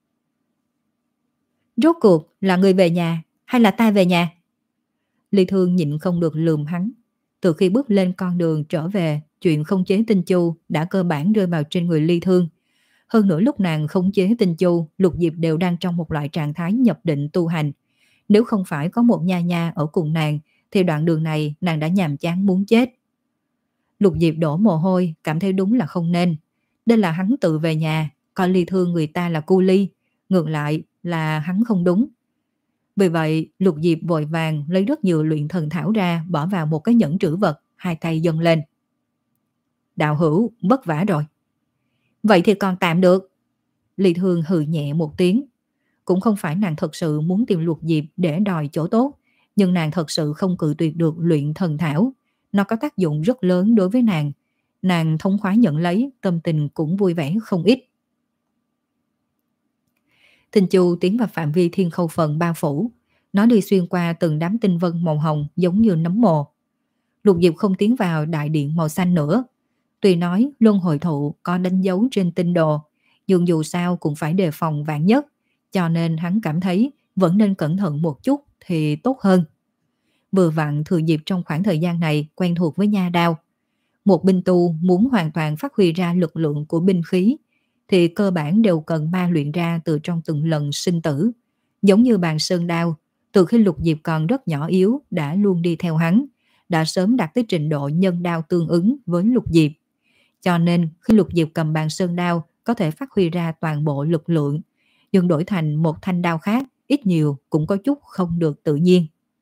Rốt cuộc là người về nhà hay là ta về nhà? Ly Thương nhịn không được lườm hắn. Từ khi bước lên con đường trở về, chuyện khống chế Tinh Chu đã cơ bản rơi vào trên người Ly Thương. Hơn nữa lúc nàng khống chế Tinh Chu, Lục Diệp đều đang trong một loại trạng thái nhập định tu hành. Nếu không phải có một nha nha ở cùng nàng, thì đoạn đường này nàng đã nhàm chán muốn chết. Lục Diệp đổ mồ hôi, cảm thấy đúng là không nên. Đây là hắn tự về nhà, coi Ly Thương người ta là cu ly, ngược lại là hắn không đúng. Vì vậy, Lục Diệp vội vàng lấy rất nhiều luyện thần thảo ra, bỏ vào một cái nhẫn trữ vật, hai tay dâng lên. Đạo hữu, vất vả rồi. Vậy thì còn tạm được. Ly Thương hừ nhẹ một tiếng. Cũng không phải nàng thật sự muốn tìm Lục Diệp để đòi chỗ tốt, nhưng nàng thật sự không cự tuyệt được luyện thần thảo. Nó có tác dụng rất lớn đối với nàng. Nàng thống khoái nhận lấy, tâm tình cũng vui vẻ không ít. Tinh Chu tiến vào phạm vi thiên khâu phần bao phủ. Nó đi xuyên qua từng đám tinh vân màu hồng giống như nấm mồ. Lục Diệp không tiến vào đại điện màu xanh nữa. Tuy nói luân hồi thụ có đánh dấu trên tinh đồ, nhưng dù sao cũng phải đề phòng vạn nhất, cho nên hắn cảm thấy vẫn nên cẩn thận một chút thì tốt hơn. Vừa vặn thừa dịp trong khoảng thời gian này quen thuộc với nha đao. Một binh tu muốn hoàn toàn phát huy ra lực lượng của binh khí thì cơ bản đều cần ma luyện ra từ trong từng lần sinh tử. Giống như bàn sơn đao, từ khi Lục Diệp còn rất nhỏ yếu đã luôn đi theo hắn, đã sớm đạt tới trình độ nhân đao tương ứng với Lục Diệp. Cho nên khi Lục Diệp cầm bàn sơn đao có thể phát huy ra toàn bộ lực lượng, nhưng đổi thành một thanh đao khác ít nhiều cũng có chút không được tự nhiên.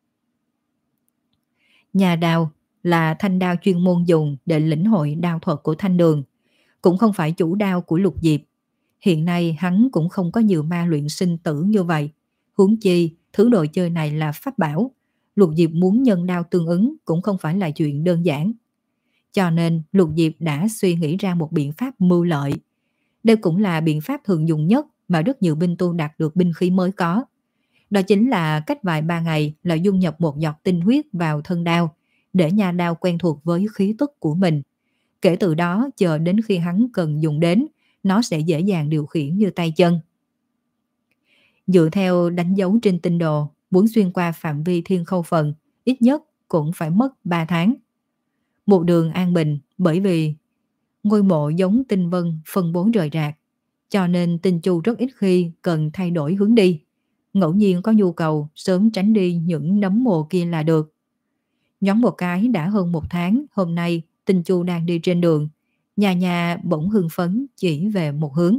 Nhà đao là thanh đao chuyên môn dùng để lĩnh hội đao thuật của Thanh Đường, cũng không phải chủ đao của Lục Diệp. Hiện nay hắn cũng không có nhiều ma luyện sinh tử như vậy. Huống chi, thứ đồ chơi này là pháp bảo. Lục Diệp muốn nhân đao tương ứng cũng không phải là chuyện đơn giản. Cho nên Lục Diệp đã suy nghĩ ra một biện pháp mưu lợi. Đây cũng là biện pháp thường dùng nhất mà rất nhiều binh tu đạt được binh khí mới có. Đó chính là cách vài ba ngày là dung nhập một giọt tinh huyết vào thân đao, để nhà đao quen thuộc với khí tức của mình. Kể từ đó chờ đến khi hắn cần dùng đến, nó sẽ dễ dàng điều khiển như tay chân. Dựa theo đánh dấu trên tinh đồ, muốn xuyên qua phạm vi thiên khâu phần, ít nhất cũng phải mất ba tháng. Một đường an bình, bởi vì ngôi mộ giống tinh vân phân bố rời rạc, cho nên Tinh Chu rất ít khi cần thay đổi hướng đi. Ngẫu nhiên có nhu cầu sớm tránh đi những nấm mồ kia là được. Nhóm một cái đã hơn một tháng, hôm nay Tinh Chu đang đi trên đường, nhà nhà bỗng hưng phấn chỉ về một hướng.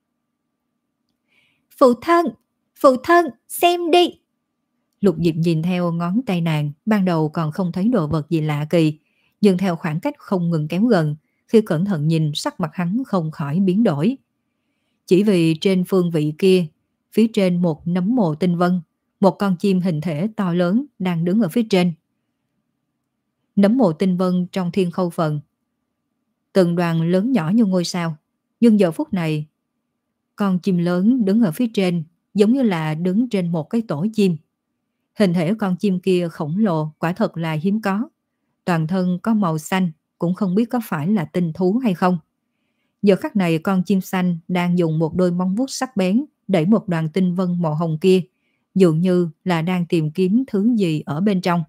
Phụ thân, phụ thân, xem đi. Lục Diệp nhìn theo ngón tay nàng, ban đầu còn không thấy đồ vật gì lạ kỳ, nhưng theo khoảng cách không ngừng kéo gần, khi cẩn thận nhìn sắc mặt hắn không khỏi biến đổi. Chỉ vì trên phương vị kia, phía trên một nấm mồ tinh vân, một con chim hình thể to lớn đang đứng ở phía trên. Nấm mồ tinh vân trong thiên khâu phần, từng đoàn lớn nhỏ như ngôi sao, nhưng giờ phút này, con chim lớn đứng ở phía trên giống như là đứng trên một cái tổ chim. Hình thể con chim kia khổng lồ quả thật là hiếm có. Toàn thân có màu xanh, cũng không biết có phải là tinh thú hay không. Giờ khắc này con chim xanh đang dùng một đôi móng vuốt sắc bén đẩy một đoàn tinh vân màu hồng kia, dường như là đang tìm kiếm thứ gì ở bên trong.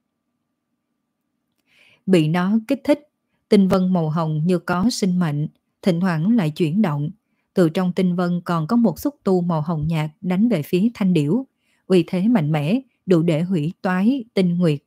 Bị nó kích thích, tinh vân màu hồng như có sinh mệnh, thỉnh thoảng lại chuyển động. Từ trong tinh vân còn có một xúc tu màu hồng nhạt đánh về phía thanh điểu, uy thế mạnh mẽ, đủ để hủy toái tinh nguyệt.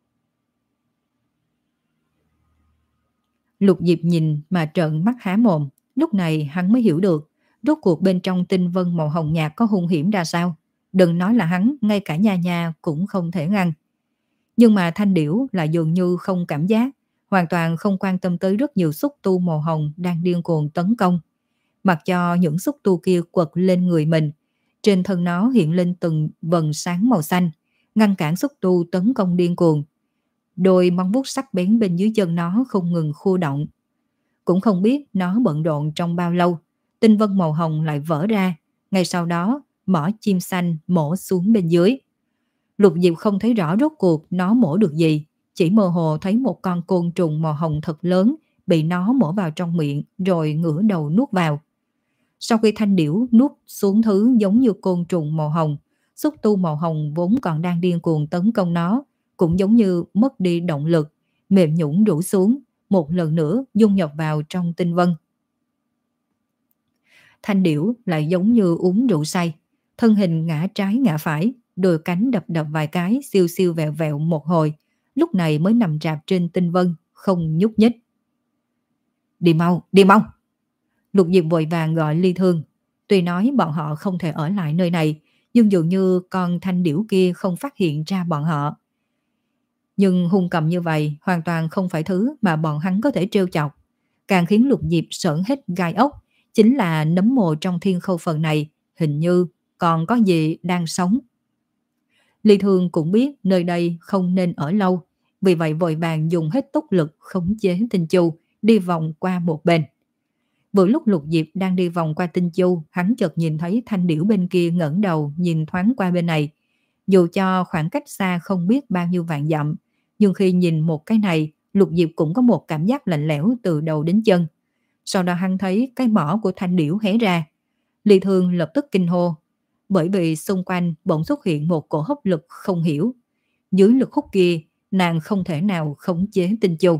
Lục Diệp nhìn mà trợn mắt há mồm, lúc này hắn mới hiểu được, rốt cuộc bên trong tinh vân màu hồng nhạt có hung hiểm ra sao. Đừng nói là hắn, ngay cả nha nha cũng không thể ngăn. Nhưng mà thanh điểu là dường như không cảm giác, hoàn toàn không quan tâm tới rất nhiều xúc tu màu hồng đang điên cuồng tấn công. Mặc cho những xúc tu kia quật lên người mình, trên thân nó hiện lên từng vần sáng màu xanh, ngăn cản xúc tu tấn công điên cuồng. Đôi móng vuốt sắc bén bên dưới chân nó không ngừng khu động. Cũng không biết nó bận rộn trong bao lâu, tinh vân màu hồng lại vỡ ra, ngay sau đó mỏ chim xanh mổ xuống bên dưới. Lục Diệp không thấy rõ rốt cuộc nó mổ được gì, chỉ mơ hồ thấy một con côn trùng màu hồng thật lớn bị nó mổ vào trong miệng rồi ngửa đầu nuốt vào. Sau khi thanh điểu nuốt xuống thứ giống như côn trùng màu hồng, xúc tu màu hồng vốn còn đang điên cuồng tấn công nó, cũng giống như mất đi động lực, mềm nhũn rũ xuống, một lần nữa dung nhập vào trong tinh vân. Thanh điểu lại giống như uống rượu say, thân hình ngã trái ngã phải, đôi cánh đập đập vài cái, siêu siêu vẹo vẹo một hồi, lúc này mới nằm rạp trên tinh vân, không nhúc nhích. Đi mau, đi mau! Lục Diệp vội vàng gọi Ly Thương. Tuy nói bọn họ không thể ở lại nơi này, nhưng dường như con thanh điểu kia không phát hiện ra bọn họ. Nhưng hung cầm như vậy hoàn toàn không phải thứ mà bọn hắn có thể trêu chọc, càng khiến Lục Diệp sởn hết gai ốc, chính là nấm mồ trong thiên khâu phần này, hình như còn có gì đang sống. Ly Thương cũng biết nơi đây không nên ở lâu, vì vậy vội vàng dùng hết tốc lực khống chế Tinh Chu đi vòng qua một bên. Vừa lúc Lục Diệp đang đi vòng qua Tinh Chu, hắn chợt nhìn thấy Thanh Điểu bên kia ngẩng đầu nhìn thoáng qua bên này. Dù cho khoảng cách xa không biết bao nhiêu vạn dặm, nhưng khi nhìn một cái này, Lục Diệp cũng có một cảm giác lạnh lẽo từ đầu đến chân. Sau đó hắn thấy cái mỏ của Thanh Điểu hé ra. Ly Thương lập tức kinh hô, bởi vì xung quanh bỗng xuất hiện một cổ hấp lực không hiểu. Dưới lực hút kia, nàng không thể nào khống chế Tinh Chu.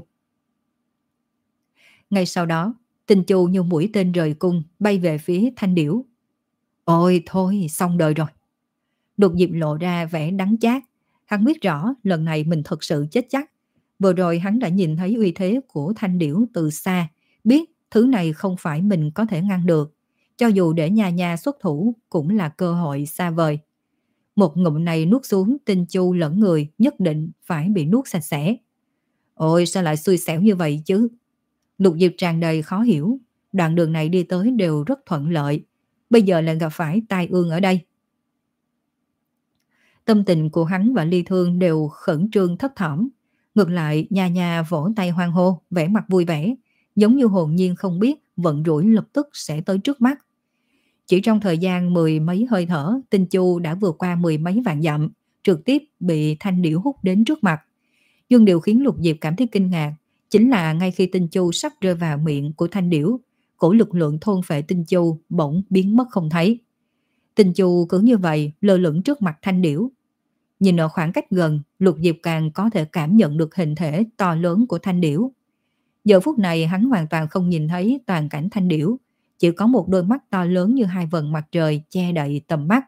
Ngay sau đó, Tinh Chu như mũi tên rời cung bay về phía Thanh Điểu. Ôi thôi, xong đời rồi. Đột Diệp lộ ra vẻ đắng chát. Hắn biết rõ lần này mình thật sự chết chắc. Vừa rồi hắn đã nhìn thấy uy thế của Thanh Điểu từ xa, biết thứ này không phải mình có thể ngăn được. Cho dù để Nha Nha xuất thủ cũng là cơ hội xa vời. Một ngụm này nuốt xuống, Tinh Chu lẫn người nhất định phải bị nuốt sạch sẽ. Ôi sao lại xui xẻo như vậy chứ? Lục Diệp tràn đầy khó hiểu. Đoạn đường này đi tới đều rất thuận lợi, bây giờ lại gặp phải tai ương ở đây. Tâm tình của hắn và Ly Thương đều khẩn trương thấp thỏm. Ngược lại Nha Nha vỗ tay hoan hô, vẻ mặt vui vẻ, giống như hồn nhiên không biết vận rủi lập tức sẽ tới trước mắt. Chỉ trong thời gian mười mấy hơi thở, Tinh Chu đã vượt qua mười mấy vạn dặm, trực tiếp bị Thanh Điểu hút đến trước mặt. Nhưng điều khiến Lục Diệp cảm thấy kinh ngạc chính là ngay khi Tinh Chu sắp rơi vào miệng của Thanh Điểu, cổ lực lượng thôn phệ Tinh Chu bỗng biến mất không thấy. Tinh Chu cứ như vậy lơ lửng trước mặt Thanh Điểu. Nhìn ở khoảng cách gần, Lục Diệp càng có thể cảm nhận được hình thể to lớn của Thanh Điểu. Giờ phút này hắn hoàn toàn không nhìn thấy toàn cảnh Thanh Điểu, chỉ có một đôi mắt to lớn như hai vầng mặt trời che đậy tầm mắt.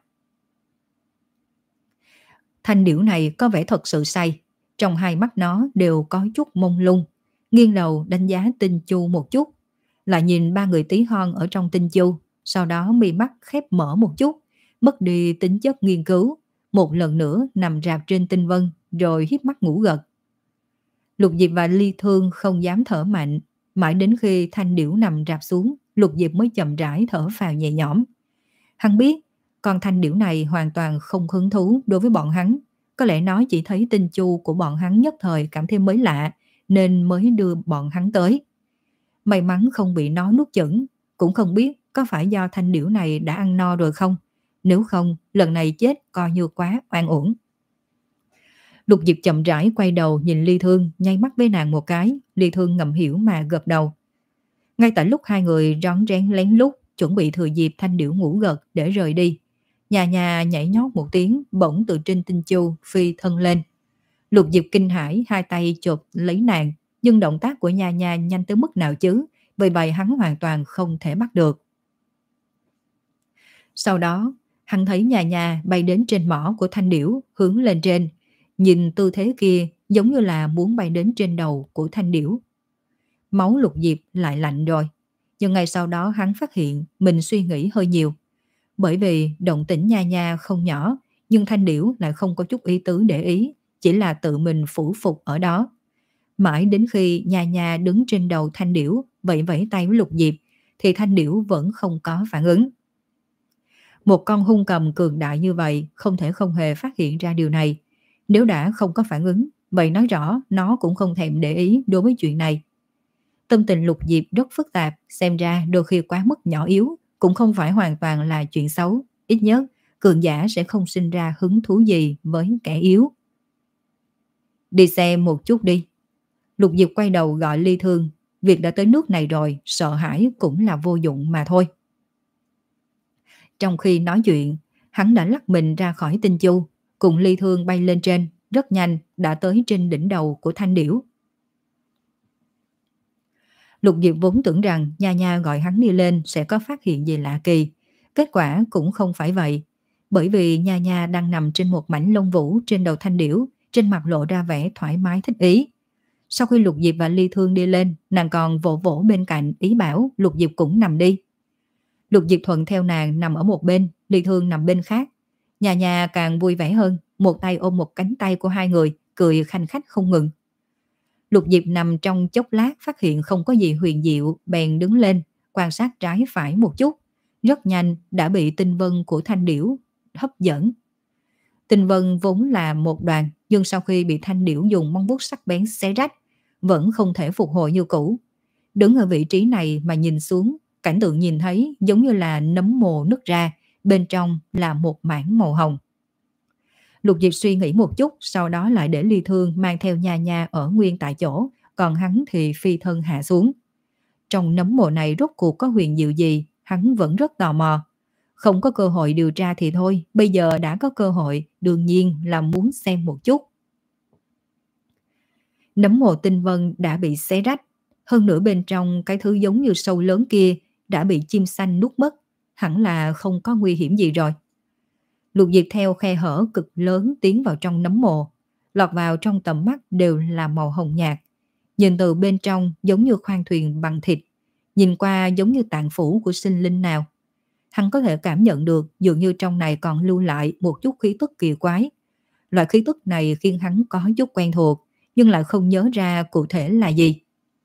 Thanh Điểu này có vẻ thật sự say, trong hai mắt nó đều có chút mông lung. Nghiêng đầu đánh giá Tinh Chu một chút, lại nhìn ba người tí hon ở trong Tinh Chu, sau đó mi mắt khép mở một chút, mất đi tính chất nghiên cứu, một lần nữa nằm rạp trên tinh vân rồi híp mắt ngủ gật. Lục Diệp và Ly Thương không dám thở mạnh, mãi đến khi Thanh Điểu nằm rạp xuống, Lục Diệp mới chậm rãi thở phào nhẹ nhõm. Hắn biết con Thanh Điểu này hoàn toàn không hứng thú đối với bọn hắn, có lẽ nó chỉ thấy Tinh Chu của bọn hắn nhất thời cảm thấy mới lạ nên mới đưa bọn hắn tới. May mắn không bị nó nuốt chửng, cũng không biết có phải do Thanh Điểu này đã ăn no rồi không, nếu không lần này chết coi như quá oan uổng. Lục Diệp chậm rãi quay đầu nhìn Ly Thương, nháy mắt với nàng một cái. Ly Thương ngầm hiểu mà gật đầu. Ngay tại lúc hai người rón rén lén lút chuẩn bị thừa dịp Thanh Điểu ngủ gật để rời đi, Nhà Nhà nhảy nhót một tiếng, bỗng từ trên Tinh Chu phi thân lên. Lục Diệp kinh hãi, hai tay chộp lấy nàng, nhưng động tác của Nha Nha nhanh tới mức nào chứ, vì vậy hắn hoàn toàn không thể bắt được. Sau đó, hắn thấy Nha Nha bay đến trên mỏ của Thanh Điểu, hướng lên trên, nhìn tư thế kia giống như là muốn bay đến trên đầu của Thanh Điểu. Máu Lục Diệp lại lạnh rồi, nhưng ngay sau đó hắn phát hiện mình suy nghĩ hơi nhiều. Bởi vì động tĩnh Nha Nha không nhỏ, nhưng Thanh Điểu lại không có chút ý tứ để ý, chỉ là tự mình phủ phục ở đó. Mãi đến khi Nha Nha đứng trên đầu Thanh Điểu, vẫy vẫy tay với Lục Diệp, thì Thanh Điểu vẫn không có phản ứng. Một con hung cầm cường đại như vậy không thể không hề phát hiện ra điều này. Nếu đã không có phản ứng, vậy nói rõ nó cũng không thèm để ý đối với chuyện này. Tâm tình Lục Diệp rất phức tạp, xem ra đôi khi quá mức nhỏ yếu cũng không phải hoàn toàn là chuyện xấu. Ít nhất, cường giả sẽ không sinh ra hứng thú gì với kẻ yếu. Đi xem một chút đi. Lục Diệp quay đầu gọi Ly Thương. Việc đã tới nước này rồi, sợ hãi cũng là vô dụng mà thôi. Trong khi nói chuyện, hắn đã lắc mình ra khỏi Tinh Chu, cùng Ly Thương bay lên trên, rất nhanh đã tới trên đỉnh đầu của Thanh Điểu. Lục Diệp vốn tưởng rằng Nha Nha gọi hắn đi lên sẽ có phát hiện gì lạ kỳ. Kết quả cũng không phải vậy. Bởi vì Nha Nha đang nằm trên một mảnh lông vũ trên đầu Thanh Điểu, trên mặt lộ ra vẻ thoải mái thích ý. Sau khi Lục Diệp và Ly Thương đi lên, nàng còn vỗ vỗ bên cạnh ý bảo Lục Diệp cũng nằm đi. Lục Diệp thuận theo nàng nằm ở một bên, Ly Thương nằm bên khác. Nha Nha càng vui vẻ hơn, một tay ôm một cánh tay của hai người, cười khanh khách không ngừng. Lục Diệp nằm trong chốc lát phát hiện không có gì huyền diệu, bèn đứng lên, quan sát trái phải một chút, rất nhanh đã bị tinh vân của thanh điểu hấp dẫn. Tinh vân vốn là một đoàn, nhưng sau khi bị thanh điểu dùng móng vuốt sắc bén xé rách, vẫn không thể phục hồi như cũ. Đứng ở vị trí này mà nhìn xuống, cảnh tượng nhìn thấy giống như là nấm mồ nứt ra, bên trong là một mảng màu hồng. Lục Diệp suy nghĩ một chút, sau đó lại để Ly Thương mang theo Nha Nha ở nguyên tại chỗ, còn hắn thì phi thân hạ xuống. Trong nấm mồ này rốt cuộc có huyền diệu gì, hắn vẫn rất tò mò. Không có cơ hội điều tra thì thôi, bây giờ đã có cơ hội, đương nhiên là muốn xem một chút. Nấm mồ tinh vân đã bị xé rách, hơn nữa bên trong cái thứ giống như sâu lớn kia đã bị chim xanh nuốt mất, hẳn là không có nguy hiểm gì rồi. Lục Diệp theo khe hở cực lớn tiến vào trong nấm mồ, lọt vào trong tầm mắt đều là màu hồng nhạt. Nhìn từ bên trong giống như khoang thuyền bằng thịt, nhìn qua giống như tạng phủ của sinh linh nào. Hắn có thể cảm nhận được dường như trong này còn lưu lại một chút khí tức kỳ quái. Loại khí tức này khiến hắn có chút quen thuộc, nhưng lại không nhớ ra cụ thể là gì.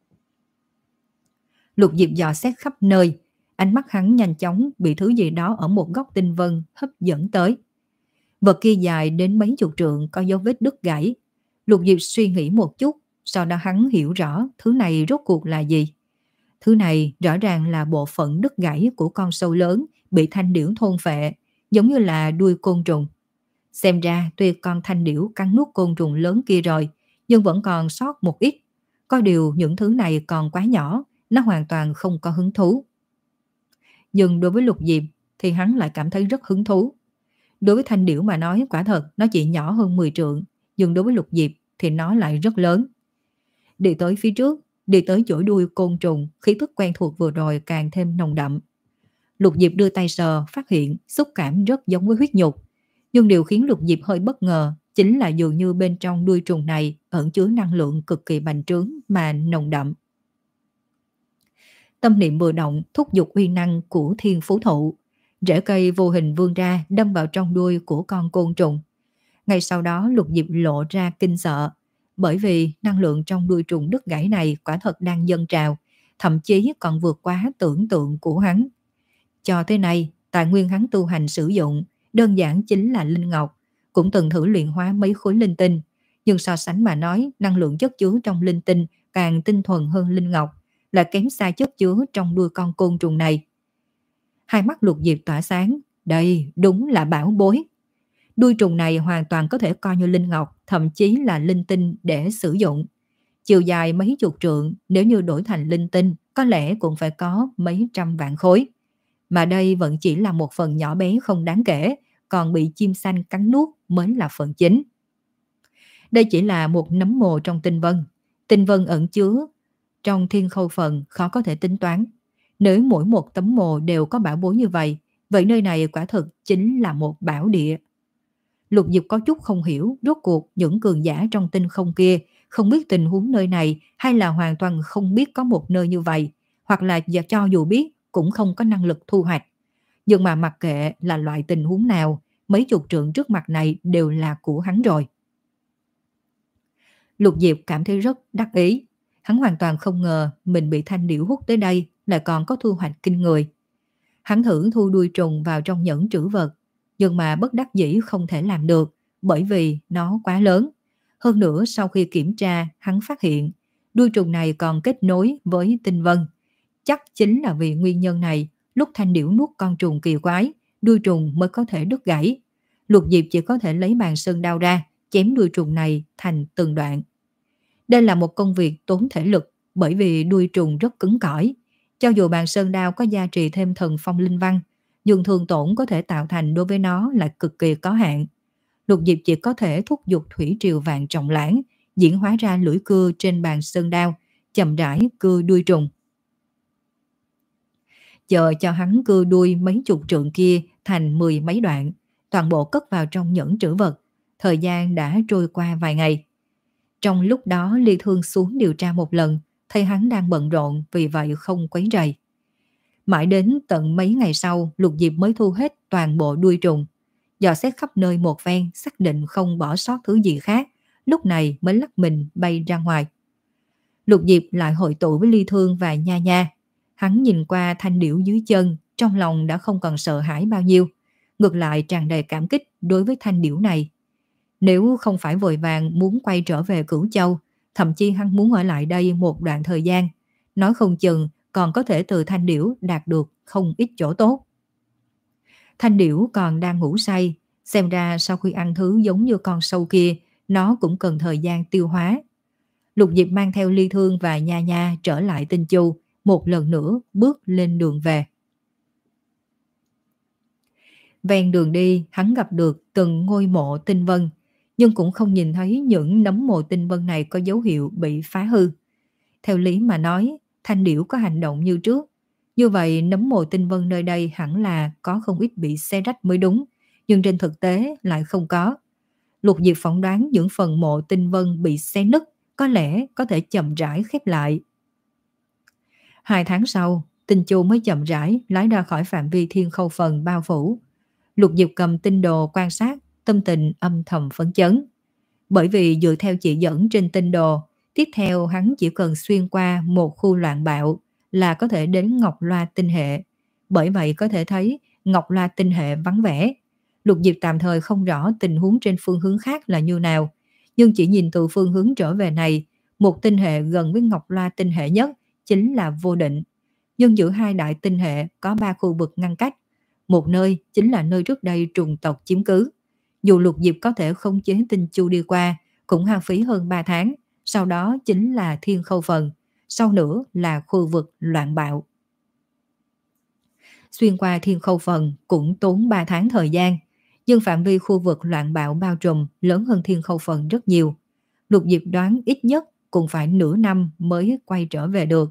Lục Diệp dò xét khắp nơi, ánh mắt hắn nhanh chóng bị thứ gì đó ở một góc tinh vân hấp dẫn tới. Vật kia dài đến mấy chục trượng, có dấu vết đứt gãy. Lục Diệp suy nghĩ một chút, sau đó hắn hiểu rõ thứ này rốt cuộc là gì. Thứ này rõ ràng là bộ phận đứt gãy của con sâu lớn bị thanh điểu thôn phệ, giống như là đuôi côn trùng. Xem ra tuy con thanh điểu cắn nuốt côn trùng lớn kia rồi, nhưng vẫn còn sót một ít. Có điều những thứ này còn quá nhỏ, nó hoàn toàn không có hứng thú. Nhưng đối với Lục Diệp thì hắn lại cảm thấy rất hứng thú. Đối với thanh điểu mà nói quả thật nó chỉ nhỏ hơn mười trượng, nhưng đối với Lục Diệp thì nó lại rất lớn. Đi tới phía trước, đi tới chỗ đuôi côn trùng, khí tức quen thuộc vừa rồi càng thêm nồng đậm. Lục Diệp đưa tay sờ, phát hiện xúc cảm rất giống với huyết nhục. Nhưng điều khiến Lục Diệp hơi bất ngờ chính là dường như bên trong đuôi trùng này ẩn chứa năng lượng cực kỳ bành trướng mà nồng đậm. Tâm niệm vừa động, thúc giục uy năng của thiên phú thụ. Rễ cây vô hình vươn ra đâm vào trong đuôi của con côn trùng. Ngay sau đó Lục Diệp lộ ra kinh sợ, bởi vì năng lượng trong đuôi trùng đứt gãy này quả thật đang dâng trào, thậm chí còn vượt quá tưởng tượng của hắn. Cho tới nay, tài nguyên hắn tu hành sử dụng đơn giản chính là linh ngọc, cũng từng thử luyện hóa mấy khối linh tinh, nhưng so sánh mà nói, năng lượng chất chứa trong linh tinh càng tinh thuần hơn linh ngọc, là kém xa chất chứa trong đuôi con côn trùng này. Hai mắt Lục Diệp tỏa sáng, đây đúng là bảo bối. Đuôi trùng này hoàn toàn có thể coi như linh ngọc, thậm chí là linh tinh để sử dụng. Chiều dài mấy chục trượng, nếu như đổi thành linh tinh, có lẽ cũng phải có mấy trăm vạn khối. Mà đây vẫn chỉ là một phần nhỏ bé không đáng kể, còn bị chim xanh cắn nuốt mới là phần chính. Đây chỉ là một nấm mồ trong tinh vân. Tinh vân ẩn chứa trong thiên khâu phần khó có thể tính toán. Nếu mỗi một tấm mồ đều có bảo bối như vậy, vậy nơi này quả thực chính là một bảo địa. Lục Diệp có chút không hiểu rốt cuộc những cường giả trong tinh không kia không biết tình huống nơi này, hay là hoàn toàn không biết có một nơi như vậy, hoặc là cho dù biết cũng không có năng lực thu hoạch. Nhưng mà mặc kệ là loại tình huống nào, mấy chục trượng trước mặt này đều là của hắn rồi. Lục Diệp cảm thấy rất đắc ý. Hắn hoàn toàn không ngờ mình bị thanh điểu hút tới đây lại còn có thu hoạch kinh người. Hắn thử thu đuôi trùng vào trong nhẫn trữ vật, nhưng mà bất đắc dĩ không thể làm được, bởi vì nó quá lớn. Hơn nữa sau khi kiểm tra, hắn phát hiện đuôi trùng này còn kết nối với tinh vân. Chắc chính là vì nguyên nhân này, lúc thanh điểu nuốt con trùng kỳ quái, đuôi trùng mới có thể đứt gãy. Lục Diệp chỉ có thể lấy bàn sơn đao ra, chém đuôi trùng này thành từng đoạn. Đây là một công việc tốn thể lực, bởi vì đuôi trùng rất cứng cỏi. Cho dù bàn sơn đao có gia trì thêm thần phong linh văn, nhưng thương tổn có thể tạo thành đối với nó là cực kỳ có hạn. Lục Diệp chỉ có thể thúc giục thủy triều vàng trọng lãng, diễn hóa ra lưỡi cưa trên bàn sơn đao, chậm rãi cưa đuôi trùng. Chờ cho hắn cưa đuôi mấy chục trượng kia thành mười mấy đoạn, toàn bộ cất vào trong nhẫn trữ vật. Thời gian đã trôi qua vài ngày. Trong lúc đó Ly Thương xuống điều tra một lần, thấy hắn đang bận rộn, vì vậy không quấy rầy. Mãi đến tận mấy ngày sau, Lục Diệp mới thu hết toàn bộ đuôi trùng. Dò xét khắp nơi một phen, xác định không bỏ sót thứ gì khác, lúc này mới lắc mình bay ra ngoài. Lục Diệp lại hội tụ với Ly Thương và Nha Nha. Hắn nhìn qua thanh điểu dưới chân, trong lòng đã không còn sợ hãi bao nhiêu, ngược lại tràn đầy cảm kích đối với thanh điểu này. Nếu không phải vội vàng muốn quay trở về Cửu Châu, thậm chí hắn muốn ở lại đây một đoạn thời gian, nói không chừng còn có thể từ thanh điểu đạt được không ít chỗ tốt. Thanh điểu còn đang ngủ say, xem ra sau khi ăn thứ giống như con sâu kia, nó cũng cần thời gian tiêu hóa. Lục Diệp mang theo Ly Thương và Nha Nha trở lại Tinh Chu, một lần nữa bước lên đường về. Ven đường đi, hắn gặp được từng ngôi mộ tinh vân, nhưng cũng không nhìn thấy những nấm mộ tinh vân này có dấu hiệu bị phá hư. Theo lý mà nói, thanh điểu có hành động như trước. Như vậy nấm mộ tinh vân nơi đây hẳn là có không ít bị xé rách mới đúng, nhưng trên thực tế lại không có. Lục Diệp phỏng đoán những phần mộ tinh vân bị xé nứt có lẽ có thể chậm rãi khép lại. Hai tháng sau, Tinh Chu mới chậm rãi lái ra khỏi phạm vi thiên khâu phần bao phủ. Lục Diệp cầm tinh đồ quan sát, tâm tình âm thầm phấn chấn. Bởi vì dựa theo chỉ dẫn trên tinh đồ, tiếp theo hắn chỉ cần xuyên qua một khu loạn bạo là có thể đến Ngọc Loa tinh hệ. Bởi vậy có thể thấy Ngọc Loa tinh hệ vắng vẻ. Lục Diệp tạm thời không rõ tình huống trên phương hướng khác là như nào, nhưng chỉ nhìn từ phương hướng trở về này, một tinh hệ gần với Ngọc Loa tinh hệ nhất chính là Vô Định. Nhưng giữa hai đại tinh hệ có ba khu vực ngăn cách. Một nơi chính là nơi trước đây trùng tộc chiếm cứ. Dù Lục Diệp có thể không chế Tinh Chu đi qua, cũng hao phí hơn ba tháng. Sau đó chính là Thiên Khâu Phần, sau nữa là khu vực loạn bạo. Xuyên qua Thiên Khâu Phần cũng tốn ba tháng thời gian, nhưng phạm vi khu vực loạn bạo bao trùm lớn hơn Thiên Khâu Phần rất nhiều. Lục Diệp đoán ít nhất cũng phải nửa năm mới quay trở về được.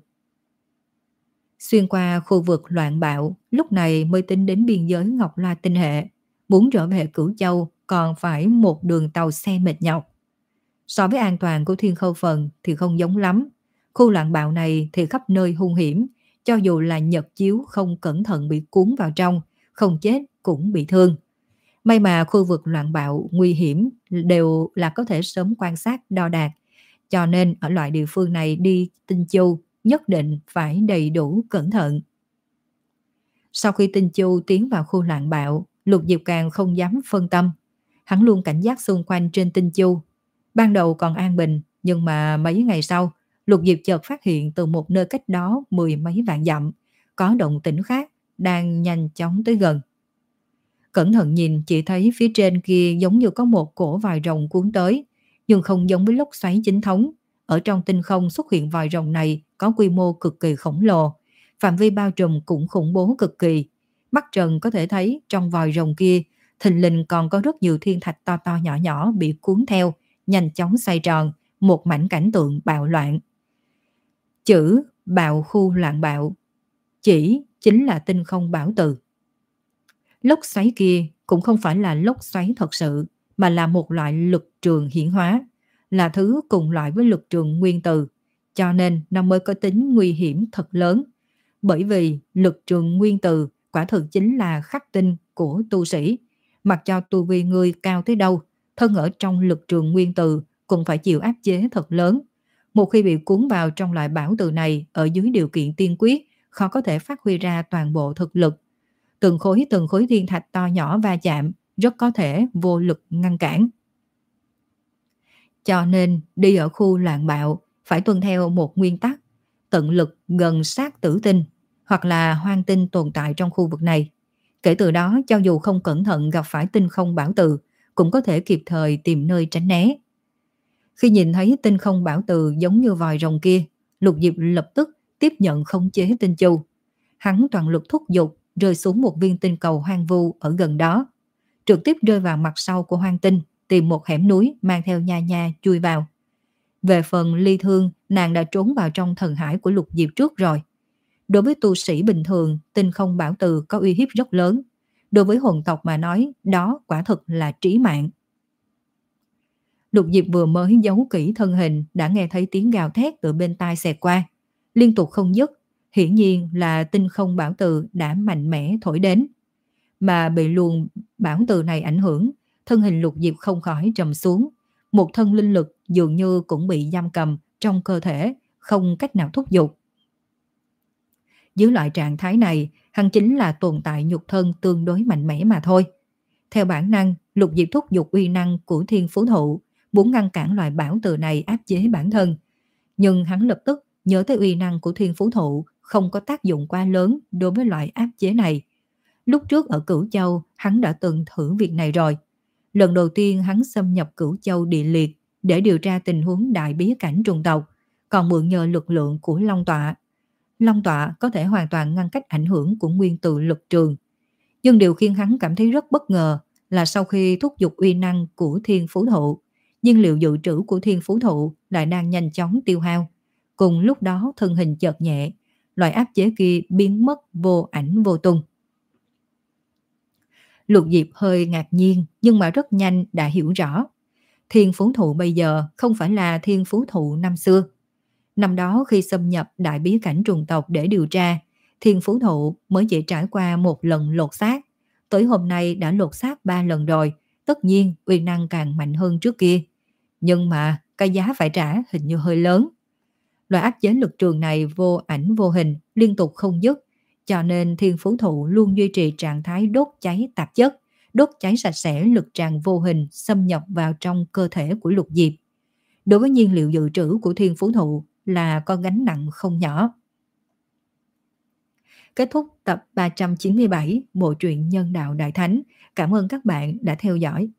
Xuyên qua khu vực loạn bạo, lúc này mới tính đến biên giới Ngọc La tinh hệ. Muốn trở về Cửu Châu còn phải một đường tàu xe mệt nhọc. So với an toàn của Thiên Khâu Phần thì không giống lắm. Khu loạn bạo này thì khắp nơi hung hiểm, cho dù là Nhật Chiếu không cẩn thận bị cuốn vào trong, không chết cũng bị thương. May mà khu vực loạn bạo nguy hiểm đều là có thể sớm quan sát đo đạc, cho nên ở loại địa phương này đi Tinh Chu nhất định phải đầy đủ cẩn thận. Sau khi Tinh Chu tiến vào khu loạn bạo, Lục Diệp càng không dám phân tâm. Hắn luôn cảnh giác xung quanh trên Tinh Chu. Ban đầu còn an bình, nhưng mà mấy ngày sau, Lục Diệp chợt phát hiện từ một nơi cách đó mười mấy vạn dặm, có động tĩnh khác đang nhanh chóng tới gần. Cẩn thận nhìn chỉ thấy phía trên kia giống như có một cổ vòi rồng cuốn tới, nhưng không giống với lốc xoáy chính thống. Ở trong tinh không xuất hiện vòi rồng này có quy mô cực kỳ khổng lồ, phạm vi bao trùm cũng khủng bố cực kỳ. Mắt trần có thể thấy trong vòi rồng kia, thình lình còn có rất nhiều thiên thạch to to nhỏ nhỏ bị cuốn theo, nhanh chóng xoay tròn, một mảnh cảnh tượng bạo loạn. Chữ bạo khu loạn bạo chỉ chính là tinh không bảo từ. Lốc xoáy kia cũng không phải là lốc xoáy thật sự, mà là một loại lực trường hiển hóa, là thứ cùng loại với lực trường nguyên tử, cho nên nó mới có tính nguy hiểm thật lớn. Bởi vì lực trường nguyên tử quả thực chính là khắc tinh của tu sĩ, mặc cho tu vi người cao tới đâu, thân ở trong lực trường nguyên tử cũng phải chịu áp chế thật lớn. Một khi bị cuốn vào trong loại bảo từ này ở dưới điều kiện tiên quyết, khó có thể phát huy ra toàn bộ thực lực. Từng khối từng khối thiên thạch to nhỏ va chạm, rất có thể vô lực ngăn cản. Cho nên đi ở khu loạn bạo phải tuân theo một nguyên tắc, tận lực gần sát tử tinh hoặc là hoang tinh tồn tại trong khu vực này. Kể từ đó cho dù không cẩn thận gặp phải tinh không bảo từ, cũng có thể kịp thời tìm nơi tránh né. Khi nhìn thấy tinh không bảo từ giống như vòi rồng kia, Lục Diệp lập tức tiếp nhận khống chế Tinh Chu. Hắn toàn lực thúc giục rơi xuống một viên tinh cầu hoang vu ở gần đó, trực tiếp rơi vào mặt sau của hoang tinh, tìm một hẻm núi mang theo Nha Nha chui vào. Về phần Ly Thương, nàng đã trốn vào trong thần hải của Lục Diệp trước rồi. Đối với tu sĩ bình thường, tinh không bảo từ có uy hiếp rất lớn. Đối với hồn tộc mà nói, đó quả thực là trí mạng. Lục Diệp vừa mới giấu kỹ thân hình đã nghe thấy tiếng gào thét từ bên tai xẹt qua, liên tục không dứt. Hiển nhiên là tinh không bảo từ đã mạnh mẽ thổi đến. Mà bị luồng bảo từ này ảnh hưởng, thân hình Lục Diệp không khỏi trầm xuống. Một thân linh lực dường như cũng bị giam cầm trong cơ thể, không cách nào thúc giục. Dưới loại trạng thái này, hắn chính là tồn tại nhục thân tương đối mạnh mẽ mà thôi. Theo bản năng, Lục Diệp thúc giục uy năng của thiên phú thụ, muốn ngăn cản loại bảo từ này áp chế bản thân. Nhưng hắn lập tức nhớ tới uy năng của thiên phú thụ không có tác dụng quá lớn đối với loại áp chế này. Lúc trước ở Cửu Châu, hắn đã từng thử việc này rồi. Lần đầu tiên hắn xâm nhập Cửu Châu địa liệt để điều tra tình huống đại bí cảnh trùng tộc, còn mượn nhờ lực lượng của Long Tọa. Long Tọa có thể hoàn toàn ngăn cách ảnh hưởng của nguyên tử lực trường. Nhưng điều khiến hắn cảm thấy rất bất ngờ là sau khi thúc giục uy năng của thiên phú thụ, nhiên liệu dự trữ của thiên phú thụ lại đang nhanh chóng tiêu hao. Cùng lúc đó thân hình chợt nhẹ, loại áp chế kia biến mất vô ảnh vô tung. Lục Diệp hơi ngạc nhiên nhưng mà rất nhanh đã hiểu rõ. Thiên phú thụ bây giờ không phải là thiên phú thụ năm xưa. Năm đó khi xâm nhập đại bí cảnh trùng tộc để điều tra, thiên phú thụ mới chỉ trải qua một lần lột xác. Tới hôm nay đã lột xác ba lần rồi, tất nhiên uy năng càng mạnh hơn trước kia. Nhưng mà cái giá phải trả hình như hơi lớn. Loại áp chế lực trường này vô ảnh vô hình, liên tục không dứt, cho nên thiên phú thụ luôn duy trì trạng thái đốt cháy tạp chất, đốt cháy sạch sẽ lực tràn vô hình xâm nhập vào trong cơ thể của Lục Diệp. Đối với nhiên liệu dự trữ của thiên phú thụ là có gánh nặng không nhỏ. Kết thúc tập ba trăm chín mươi bảy Bộ truyện Nhân đạo Đại Thánh. Cảm ơn các bạn đã theo dõi.